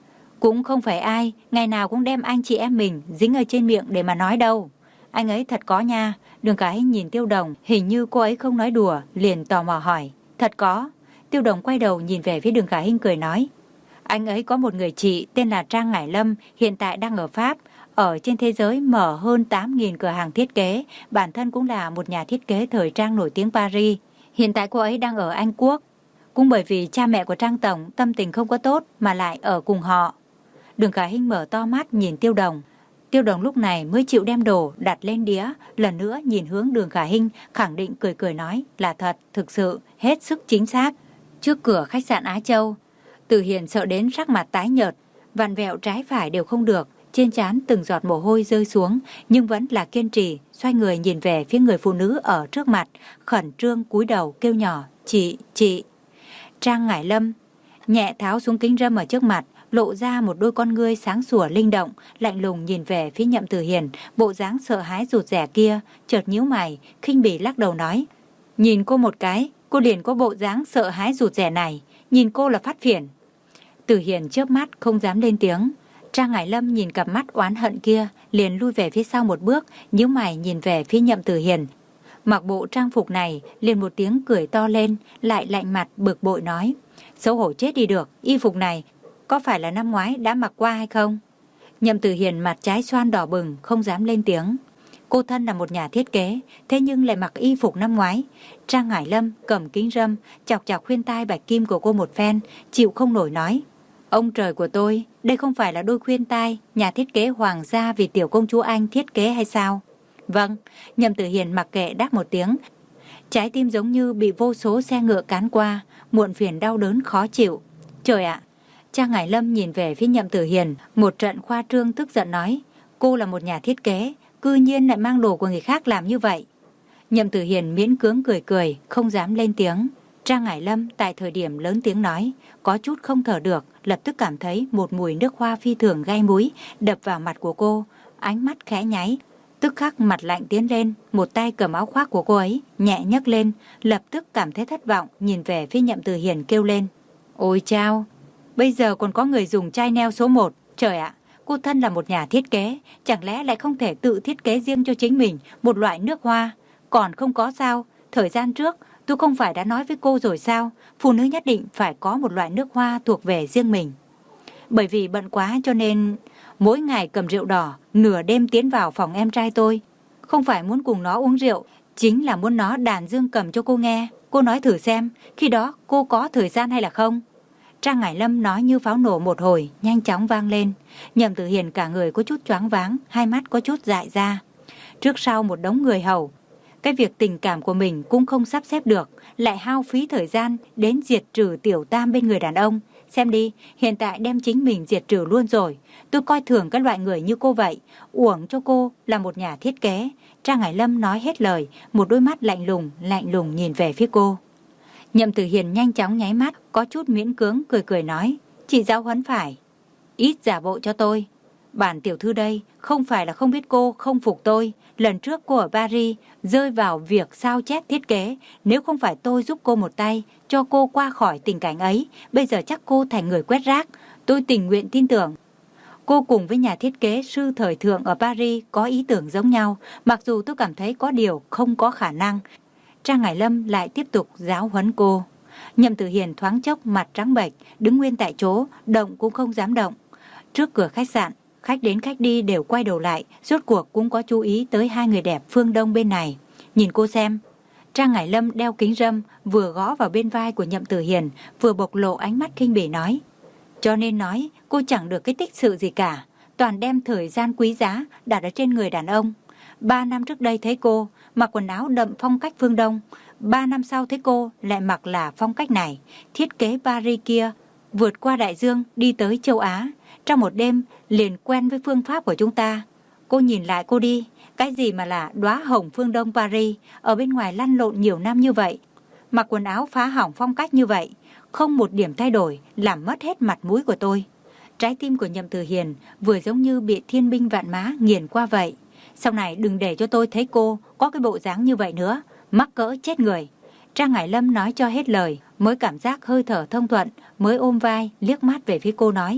Cũng không phải ai ngày nào cũng đem anh chị em mình dính ở trên miệng để mà nói đâu. Anh ấy thật có nha. Đường Khả Hinh nhìn Tiêu Đồng, hình như cô ấy không nói đùa, liền tò mò hỏi. Thật có. Tiêu Đồng quay đầu nhìn về phía Đường Khả Hinh cười nói. Anh ấy có một người chị tên là Trang Ngải Lâm, hiện tại đang ở Pháp. Ở trên thế giới mở hơn tám nghìn cửa hàng thiết kế, bản thân cũng là một nhà thiết kế thời trang nổi tiếng Paris. Hiện tại cô ấy đang ở Anh Quốc. Cũng bởi vì cha mẹ của Trang Tổng tâm tình không có tốt mà lại ở cùng họ. Đường Khả Hinh mở to mắt nhìn Tiêu Đồng. Tiêu Đồng lúc này mới chịu đem đồ đặt lên đĩa, lần nữa nhìn hướng Đường Khả Hinh, khẳng định cười cười nói là thật, thực sự, hết sức chính xác. Trước cửa khách sạn Á Châu, Từ Hiền sợ đến sắc mặt tái nhợt, vặn vẹo trái phải đều không được, trên trán từng giọt mồ hôi rơi xuống, nhưng vẫn là kiên trì, xoay người nhìn về phía người phụ nữ ở trước mặt, khẩn trương cúi đầu kêu nhỏ, chị, chị. Trang Ngải Lâm nhẹ tháo xuống kính râm ở trước mặt, lộ ra một đôi con ngươi sáng sủa linh động, lạnh lùng nhìn về phía Nhậm Từ Hiền, bộ dáng sợ hãi rụt rè kia, chợt nhíu mày, khinh bỉ lắc đầu nói: "Nhìn cô một cái, cô liền có bộ dáng sợ hãi rụt rè này, nhìn cô là phát phiền." Từ Hiền chớp mắt không dám lên tiếng. Trang Ngải Lâm nhìn cặp mắt oán hận kia, liền lui về phía sau một bước, nhíu mày nhìn về phía Nhậm Từ Hiền. Mặc bộ trang phục này, liền một tiếng cười to lên, lại lạnh mặt bực bội nói: "Xấu hổ chết đi được, y phục này có phải là năm ngoái đã mặc qua hay không?" Nhậm Từ Hiền mặt trái xoan đỏ bừng, không dám lên tiếng. Cô thân là một nhà thiết kế, thế nhưng lại mặc y phục năm ngoái. Trang Ngải Lâm cầm kính râm, chọc chọc khuyên tai bạch kim của cô một phen, chịu không nổi nói: "Ông trời của tôi, đây không phải là đôi khuyên tai nhà thiết kế hoàng gia vì tiểu công chúa Anh thiết kế hay sao?" "Vâng." Nhậm Từ Hiền mặc kệ đáp một tiếng. Trái tim giống như bị vô số xe ngựa cán qua, muộn phiền đau đớn khó chịu. "Trời ạ!" Trang Ngải Lâm nhìn về phía Nhậm Từ Hiền, một trận khoa trương tức giận nói: "Cô là một nhà thiết kế, cư nhiên lại mang đồ của người khác làm như vậy." Nhậm Từ Hiền miễn cưỡng cười cười, không dám lên tiếng. Trang Ngải Lâm tại thời điểm lớn tiếng nói, có chút không thở được, lập tức cảm thấy một mùi nước hoa phi thường gai mũi đập vào mặt của cô, ánh mắt khẽ nháy, tức khắc mặt lạnh tiến lên, một tay cầm áo khoác của cô ấy nhẹ nhấc lên, lập tức cảm thấy thất vọng, nhìn về phía Nhậm Từ Hiền kêu lên: "Ôi chao, bây giờ còn có người dùng chai neo số một, trời ạ, cô thân là một nhà thiết kế, chẳng lẽ lại không thể tự thiết kế riêng cho chính mình một loại nước hoa? Còn không có sao? Thời gian trước tôi không phải đã nói với cô rồi sao? Phụ nữ nhất định phải có một loại nước hoa thuộc về riêng mình. Bởi vì bận quá cho nên mỗi ngày cầm rượu đỏ, nửa đêm tiến vào phòng em trai tôi. Không phải muốn cùng nó uống rượu, chính là muốn nó đàn dương cầm cho cô nghe. Cô nói thử xem, khi đó cô có thời gian hay là không?" Trang Ngải Lâm nói như pháo nổ một hồi, nhanh chóng vang lên. Nhậm Từ Hiền cả người có chút choáng váng, hai mắt có chút dại ra. Trước sau một đống người hầu, cái việc tình cảm của mình cũng không sắp xếp được, lại hao phí thời gian đến diệt trừ tiểu tam bên người đàn ông. Xem đi, hiện tại đem chính mình diệt trừ luôn rồi. Tôi coi thường các loại người như cô vậy, uổng cho cô là một nhà thiết kế. Trang Ngải Lâm nói hết lời, một đôi mắt lạnh lùng, lạnh lùng nhìn về phía cô. Nhậm Từ Hiền nhanh chóng nháy mắt, có chút miễn cưỡng cười cười nói: "Chị giáo huấn phải. Ít giả bộ cho tôi. Bản tiểu thư đây không phải là không biết cô không phục tôi. Lần trước cô ở Paris rơi vào việc sao chép thiết kế, nếu không phải tôi giúp cô một tay, cho cô qua khỏi tình cảnh ấy, bây giờ chắc cô thành người quét rác. Tôi tình nguyện tin tưởng. Cô cùng với nhà thiết kế sư thời thượng ở Paris có ý tưởng giống nhau, mặc dù tôi cảm thấy có điều không có khả năng." Trang Ngải Lâm lại tiếp tục giáo huấn cô. Nhậm Từ Hiền thoáng chốc mặt trắng bệch, đứng nguyên tại chỗ, động cũng không dám động. Trước cửa khách sạn, khách đến khách đi đều quay đầu lại, rốt cuộc cũng có chú ý tới hai người đẹp phương Đông bên này. "Nhìn cô xem." Trang Ngải Lâm đeo kính râm, vừa gõ vào bên vai của Nhậm Từ Hiền, vừa bộc lộ ánh mắt khinh bỉ nói: "Cho nên nói, cô chẳng được cái tích sự gì cả, toàn đem thời gian quý giá đặt ở trên người đàn ông. Ba năm trước đây thấy cô mặc quần áo đậm phong cách phương Đông, ba năm sau thấy cô lại mặc là phong cách này, thiết kế Paris kia, vượt qua đại dương đi tới châu Á, trong một đêm liền quen với phương pháp của chúng ta. Cô nhìn lại cô đi, cái gì mà là đóa hồng phương Đông Paris, ở bên ngoài lăn lộn nhiều năm như vậy, mặc quần áo phá hỏng phong cách như vậy, không một điểm thay đổi, làm mất hết mặt mũi của tôi." Trái tim của Nhậm Từ Hiền vừa giống như bị thiên binh vạn mã nghiền qua vậy. "Sau này đừng để cho tôi thấy cô có cái bộ dáng như vậy nữa, mắc cỡ chết người." Trang Ngải Lâm nói cho hết lời, mới cảm giác hơi thở thông thuận, mới ôm vai liếc mắt về phía cô nói: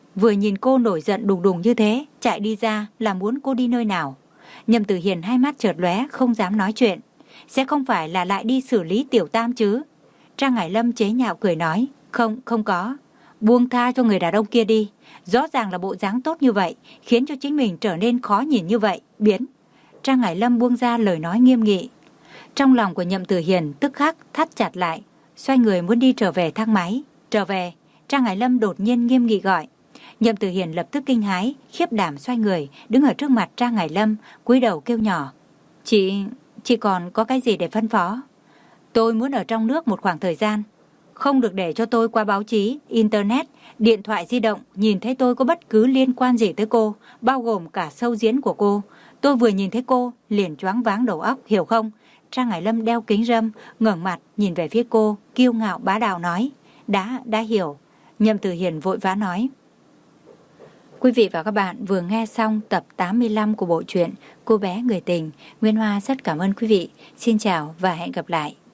vừa nhìn cô nổi giận đùng đùng như thế, chạy đi ra là muốn cô đi nơi nào. Nhậm Tử Hiền hai mắt chợt lóe, không dám nói chuyện. Sẽ không phải là lại đi xử lý Tiểu Tam chứ? Trang Hải Lâm chế nhạo cười nói, không, không có. Buông tha cho người đàn ông kia đi. Rõ ràng là bộ dáng tốt như vậy, khiến cho chính mình trở nên khó nhìn như vậy, biến. Trang Hải Lâm buông ra lời nói nghiêm nghị. Trong lòng của Nhậm Tử Hiền tức khắc thắt chặt lại, xoay người muốn đi trở về thang máy. Trở về, Trang Hải Lâm đột nhiên nghiêm nghị gọi. Nhậm Tử Hiền lập tức kinh hãi, khiếp đảm xoay người, đứng ở trước mặt Trang Hải Lâm, cúi đầu kêu nhỏ. Chị, chị còn có cái gì để phân phó? Tôi muốn ở trong nước một khoảng thời gian. Không được để cho tôi qua báo chí, internet, điện thoại di động nhìn thấy tôi có bất cứ liên quan gì tới cô, bao gồm cả show diễn của cô. Tôi vừa nhìn thấy cô, liền choáng váng đầu óc, hiểu không? Trang Hải Lâm đeo kính râm, ngẩng mặt nhìn về phía cô, kiêu ngạo bá đạo nói. Đã, đã hiểu. Nhậm Tử Hiền vội vã nói. Quý vị và các bạn vừa nghe xong tập tám mươi lăm của bộ truyện Cô bé người tình. Nguyên Hoa rất cảm ơn quý vị. Xin chào và hẹn gặp lại.